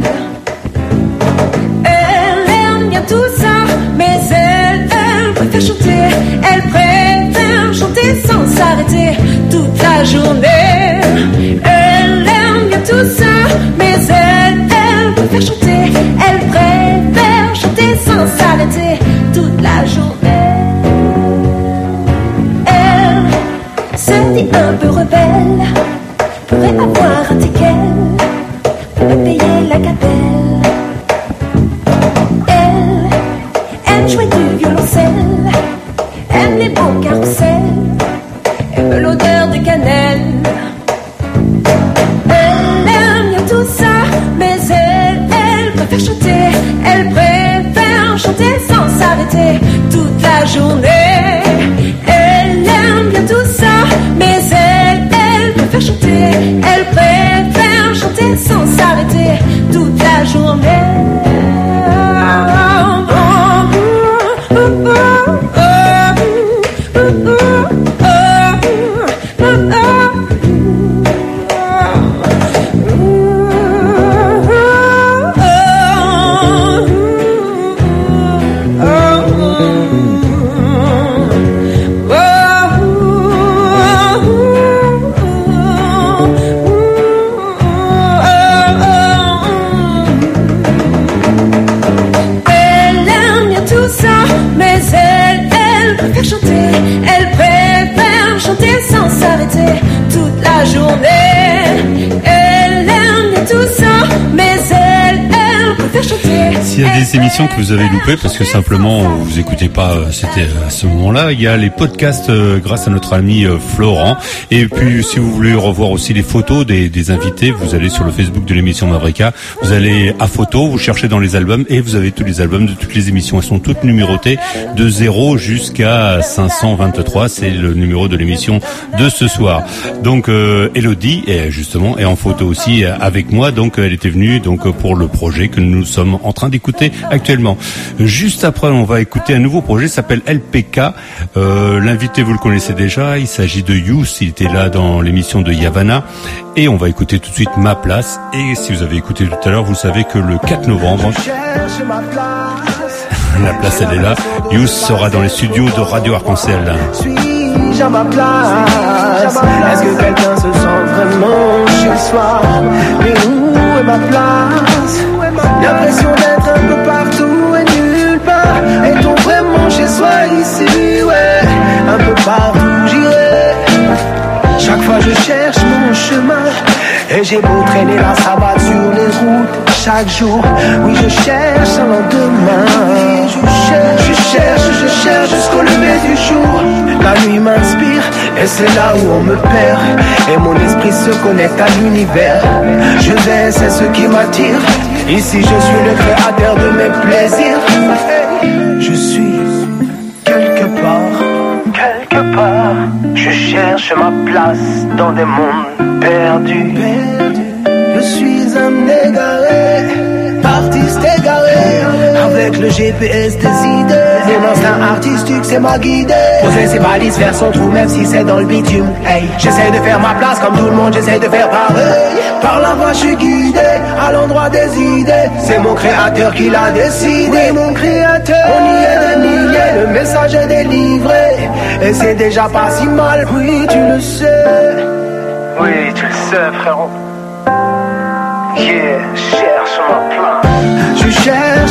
Tout ça, mais elle, elle préfère chanter, elle préfère chanter sans s'arrêter toute la journée. Elle aime bien tout ça, mais elle, elle préfère chanter, elle préfère chanter sans s'arrêter toute la journée. Elle se dit un peu rebelle, pourrait avoir un ticket, pourrait payer la capelle. Jouer du violoncelle, aime les beaux carrousels, aime l'odeur de cannelle. Elle aime bien tout ça, mais elle, elle préfère chanter, elle préfère chanter sans s'arrêter toute la journée. Elle aime bien tout ça, mais elle, elle préfère chanter, elle préfère chanter sans s'arrêter toute la journée. Toute la journée, elle aime tout ça, mais elle, elle préfère chanter. S'il y a des émissions que vous avez loupées parce que simplement vous écoutez pas, c'était à ce moment-là, il y a les podcasts euh, grâce à notre ami euh, Florent. Et puis si vous voulez revoir aussi les photos des, des invités, vous allez sur le Facebook de l'émission Mavrika, vous allez à photo, vous cherchez dans les albums et vous avez tous les albums de toutes les émissions. Elles sont toutes numérotées de zéro jusqu'à cinq cent vingt-trois, c'est le numéro de l'émission de ce soir. Donc euh, Elodie est justement est en photo aussi avec moi, donc elle était venue donc pour le projet que nous sommes en train d'écouter actuellement. Juste après, on va écouter un nouveau projet, s'appelle L P K. Euh, l'invité, vous le connaissez déjà, il s'agit de Youth, il était là dans l'émission de Yavana. Et on va écouter tout de suite Ma Place. Et si vous avez écouté tout à l'heure, vous savez que le quatre novembre, la place elle est là, Youth sera dans les studios de Radio Arc-en-Ciel. Suis-je à ma place? Est-ce que quelqu'un se sent vraiment chez soi? Mais où est ma place? L'impression d'être un peu partout et nulle part. Est-on vraiment chez soi ici? Ouais, un peu partout j'irai. Chaque fois je cherche mon chemin et j'ai beau traîner la savate sur les routes chaque jour. Oui, je cherche un lendemain. Oui, je cherche, je cherche, je cherche jusqu'au lever du jour. La nuit m'inspire et c'est là où on me perd. Et mon esprit se connecte à l'univers. Je vais, c'est ce qui m'attire. Ici je suis le créateur de mes plaisirs. Je suis quelque part, quelque part. Je cherche ma place dans des mondes perdus. Je suis un égaré, artiste égaré, avec le G P S des idées. Mon instinct artistique c'est ma guidée. Poser ses balises, faire son trou même si c'est dans le bitume. Hey, j'essaie de faire ma place comme tout le monde, j'essaie de faire pareil. Par la voix je suis guidé, à l'endroit des idées. C'est mon créateur qui l'a décidé. Oui, mon créateur, on y est des milliers, le message est délivré. Et c'est déjà pas si mal, oui tu le sais. Oui tu le sais frérot. Yeah, cherche ma place. Je cherche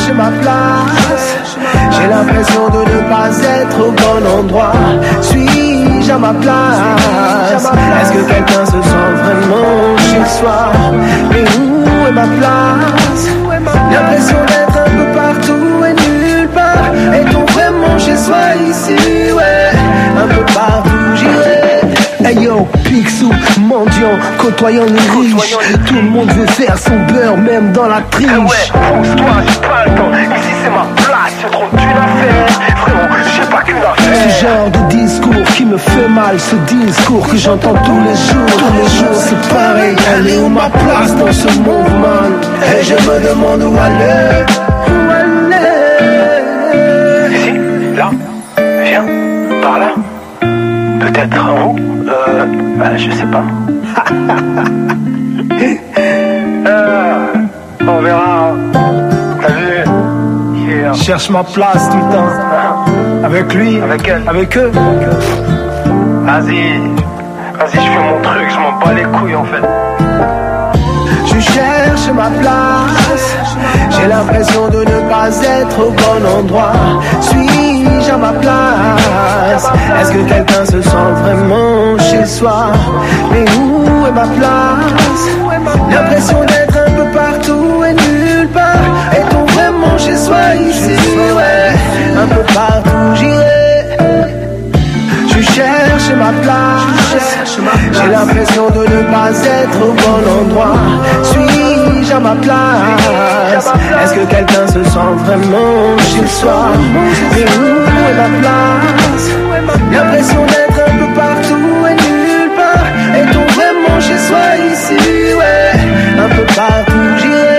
cherche ma place. J'ai l'impression de ne pas être au bon endroit. Suis-je à ma place? Est-ce que quelqu'un se sent vraiment chez soi? Mais où est ma place? L'impression d'être un peu partout et nulle part. Est-on vraiment chez soi ici? Ouais, un peu partout j'irai. Hey yo, Picsou, mendiant, côtoyant les riches. Tout le monde veut faire son beurre, même dans la triche. Eh ouais, fonce-toi, j'ai pas le temps. Ici c'est ma place, c'est trop d'une affaire. Frérot, j'ai pas qu'une affaire. Ce genre de discours qui me fait mal, ce discours que j'entends tous les jours. Tous les jours c'est pareil, elle est où ma place dans ce mouvement? Et je me demande où aller. Où aller? Ici, là, viens, par là. Peut-être en haut, euh, bah, je sais pas. euh, on verra. T'as vu? Yeah. Cherche ma place tout le temps. Avec lui, avec elle, avec eux. Vas-y, vas-y, je fais mon truc, je m'en bats les couilles en fait. Je cherche ma place. J'ai l'impression de ne pas être au bon endroit. Suis-je à ma place? Est-ce que quelqu'un se sent vraiment chez soi? Mais où est ma place? L'impression d'être un peu partout et nulle part. Est-on vraiment chez soi ici? Ouais, un peu partout j'irai. Je cherche ma place. J'ai l'impression de ne pas être au bon endroit. Suis-je à ma place? Est-ce que quelqu'un se sent vraiment chez soi? Mais où est ma place? L'impression d'être un peu partout et nulle part. Est-on vraiment chez soi ici? Ouais, un peu partout j'irai.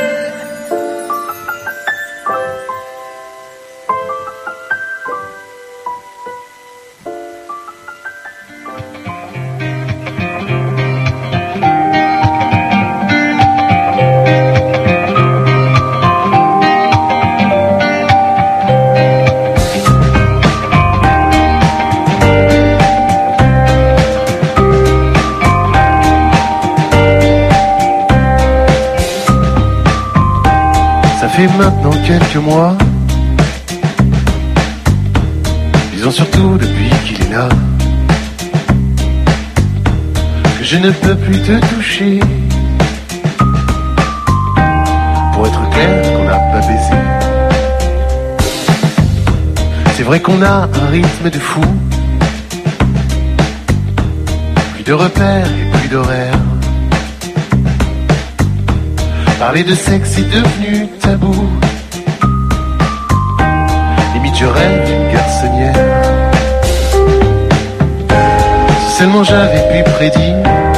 Maintenant quelques mois, disons surtout depuis qu'il est là, que je ne peux plus te toucher. Pour être clair, qu'on n'a pas baisé. C'est vrai qu'on a un rythme de fou, plus de repères et plus d'horaires. Parler de sexe est devenu tabou. Limite je rêve d'une garçonnière. Si seulement j'avais pu prédire,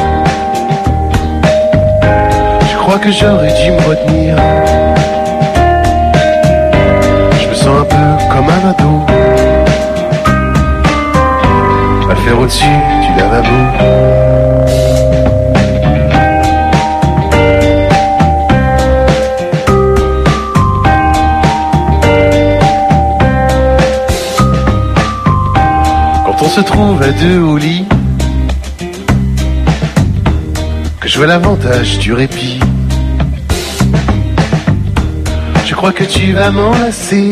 je crois que j'aurais dû me retenir. Je me sens un peu comme un ado, à faire au-dessus du lavabo. On se trouve à deux au lit, que je vois l'avantage du répit. Je crois que tu vas m'enlacer.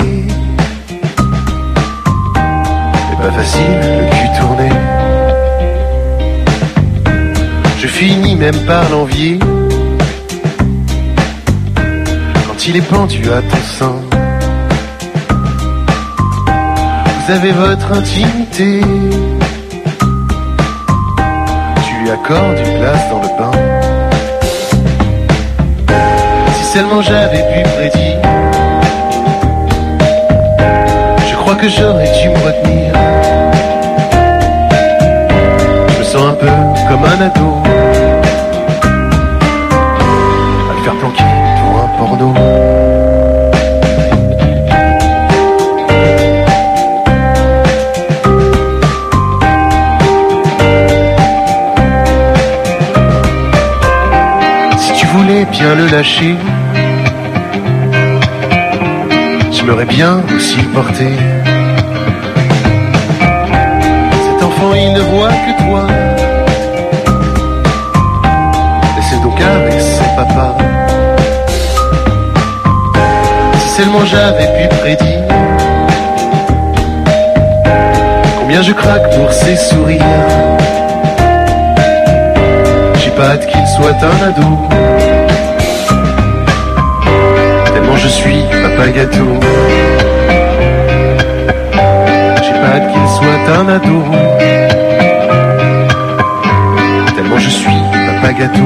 C'est pas facile, le cul tourné. Je finis même par l'envier quand il est pendu à ton sein. Vous avez votre intimité, tu lui accordes une place dans le bain. Si seulement j'avais pu prédire, je crois que j'aurais dû me retenir. Je me sens un peu comme un ado, à le faire planquer pour un porno. Bien le lâcher, j'aimerais bien aussi le porter. Cet enfant il ne voit que toi, laissez donc avec son papa. Si tellement j'avais pu prédire combien je craque pour ces sourires. J'ai pas hâte qu'il soit un ado, tellement je suis papa gâteau. J'ai pas hâte qu'il soit un ado, tellement je suis papa gâteau.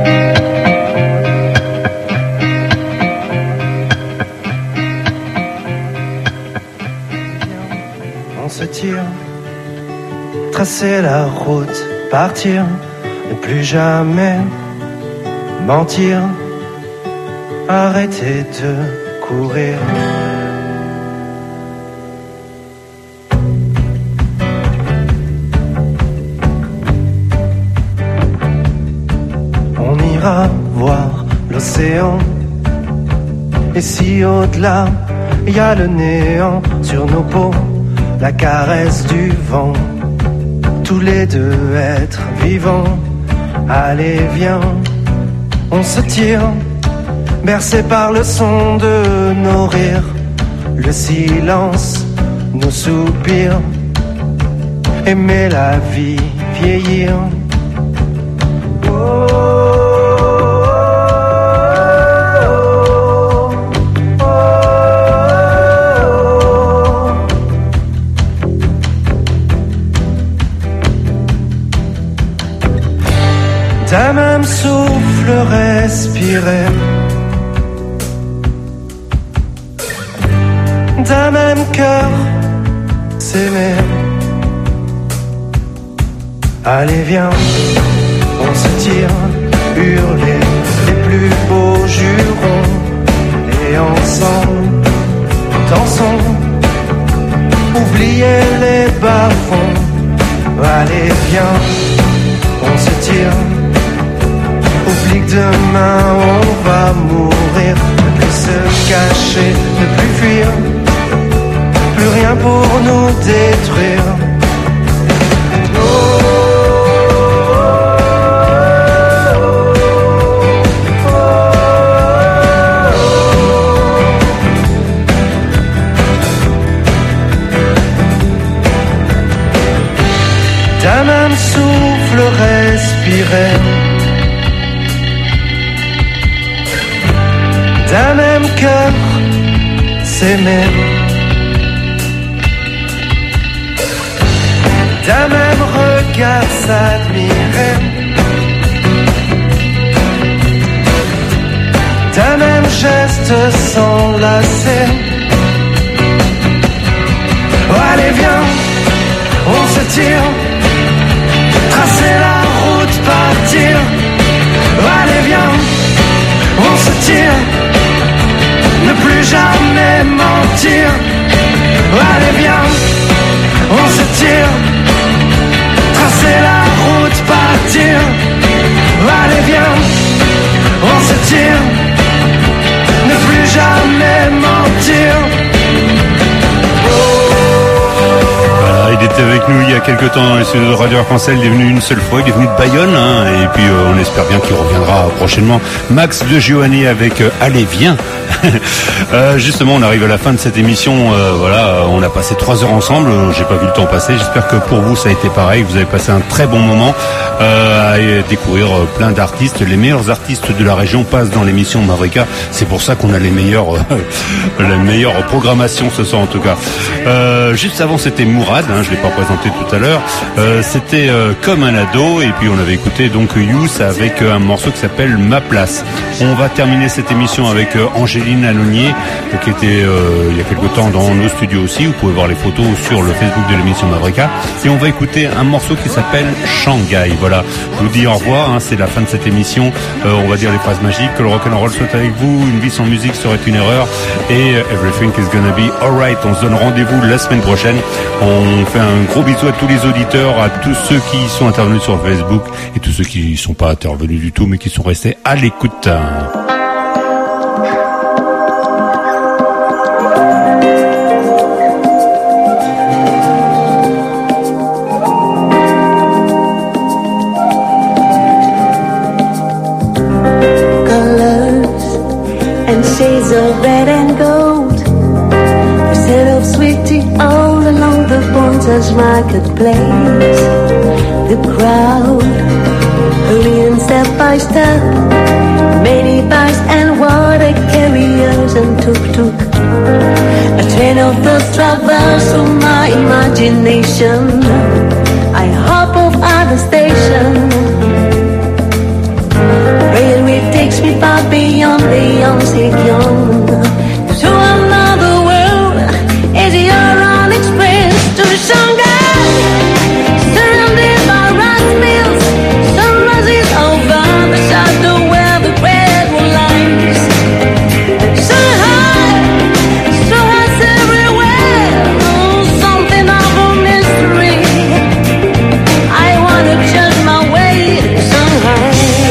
On se tire, tracer la route, partir, ne plus jamais mentir, arrêter de courir. On ira voir l'océan, et si au-delà y a le néant sur nos peaux, la caresse du vent, tous les deux être vivants. Allez viens, on se tire, bercé par le son de nos rires. Le silence nous soupire, aimer la vie, vieillir. D'un même souffle respirer, d'un même cœur s'aimer. Allez viens, on se tire, hurler les plus beaux jurons, et ensemble dansons, oubliez les bas-fonds. Allez viens, on se tire, oublie que demain on va mourir. Ne plus se cacher, ne plus fuir, plus rien pour nous détruire. Oh, d'un même souffle respirer, d'un même cœur s'aimer, d'un même regard s'admirer, d'un même geste s'enlacer. Oh, allez viens, on se tire, tracer la route, partir. Oh, allez viens, on se tire, ne plus jamais mentir. Oh, allez viens, on se tire, tracer la route, partir. Oh, allez viens, on se tire, ne plus jamais mentir. Voilà, il était avec nous il y a quelques temps dans les studios de Radio Arc-en-Ciel. Il est venu une seule fois, il est venu de Bayonne, hein, et puis euh, on espère bien qu'il reviendra prochainement. Max de Giovanni avec euh, Allez viens. euh, justement, on arrive à la fin de cette émission. Euh, voilà, on a passé trois heures ensemble. J'ai pas vu le temps passer. J'espère que pour vous ça a été pareil. Vous avez passé un très bon moment euh, à découvrir euh, plein d'artistes. Les meilleurs artistes de la région passent dans l'émission Mavrika. C'est pour ça qu'on a les meilleurs, euh, la meilleure programmation ce soir en tout cas. Euh, juste avant, c'était Mourad. Hein, je l'ai pas présenté tout à l'heure. Euh, c'était euh, Comme un ado. Et puis on avait écouté donc Youss avec euh, un morceau qui s'appelle Ma place. On va terminer cette émission avec euh, Angéline Alonier, qui était euh, il y a quelque temps dans nos studios aussi. Vous pouvez voir les photos sur le Facebook de l'émission Mavrika. Et on va écouter un morceau qui s'appelle Shanghai. Voilà, je vous dis au revoir, hein, c'est la fin de cette émission. Euh, on va dire les phrases magiques. Que le rock'n'roll soit avec vous. Une vie sans musique serait une erreur. Et uh, everything is gonna be alright. On se donne rendez-vous la semaine prochaine. On fait un gros bisou à tous les auditeurs, à tous ceux qui sont intervenus sur Facebook et tous ceux qui ne sont pas intervenus du tout mais qui sont restés à l'écoute. Colors and shades of red and gold, Shanghai's marketplace. The crowd hurrying step by step, many bikes and water carriers and tuk-tuk. A train of thoughts travels through my imagination. I hop off at the station. Railway takes me far beyond the Yongtze-Kiong to another world. Is the Orient Express to Shanghai, surrounded by rice mills. Sunrise is over the shadow where the red one lies. Shanghai, so hot everywhere, oh, something of a mystery. I wanna change my way to Shanghai.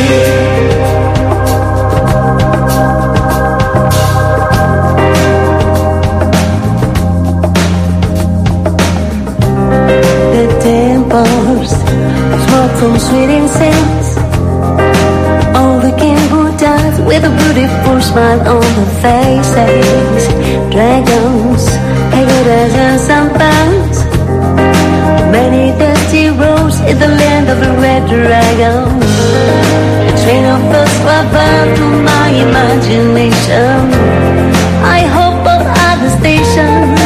Smoke from sweet incense, all the king Buddhas with a beautiful smile on their faces. Dragons, pagodas and sampans, many dusty roads in the land of the red dragon. A train of thoughts travel through my imagination. I hope up at the station.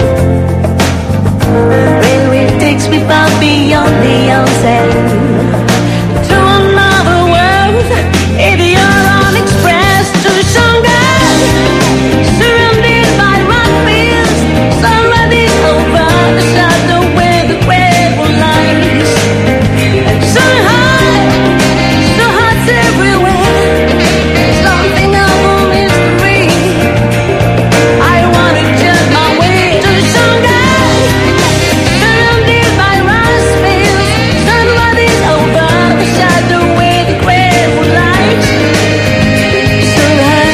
Railway takes me far beyond the ocean to another world. In the Orient Express to Shanghai, surrounded by rock fields. Sunrise is over the shadow where the red one lies. Shanghai, so hot everywhere, something of a mystery. I wanna change my way to Shanghai. Surrounded by rice fields, sunrise is over the shadow where the red one lies. Shanghai.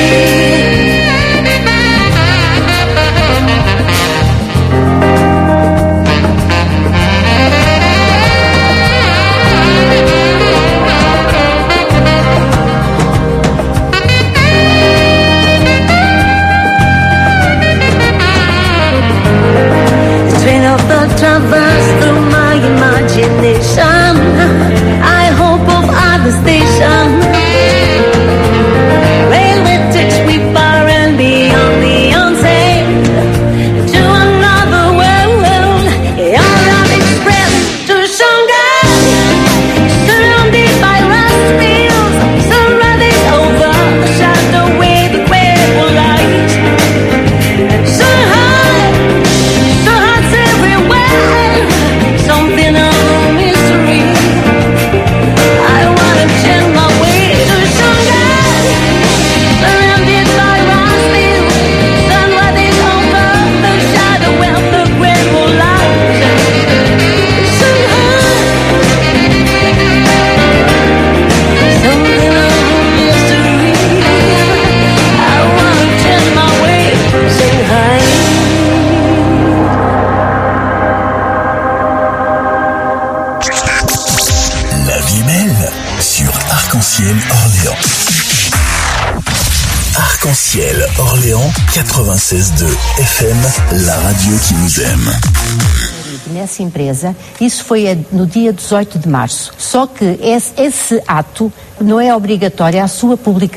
The train of thought travels through my imagination. I hope of at the station. Railway takes me far and beyond the unseen to another world. Orient Express to Shanghai, surrounded by rice fields. Sunrise is over the shadow where the red one lies. Shanghai, so hot everywhere, something of a mystery. I wanna change my way to Shanghai, surrounded by rice fields. Sunrise is over the shadow where the red one lies. Shanghai, something of a mystery. I wanna change my way to Shanghai. La vie belle sur Arc-en-Ciel Orléans. Arc-en-Ciel Orléans quatre-vingt-seize virgule deux F M, la radio qui nous aime. Nessa empresa, isso foi no dia dezoito de março. Só que esse, esse ato não é obrigatório a sua publicação.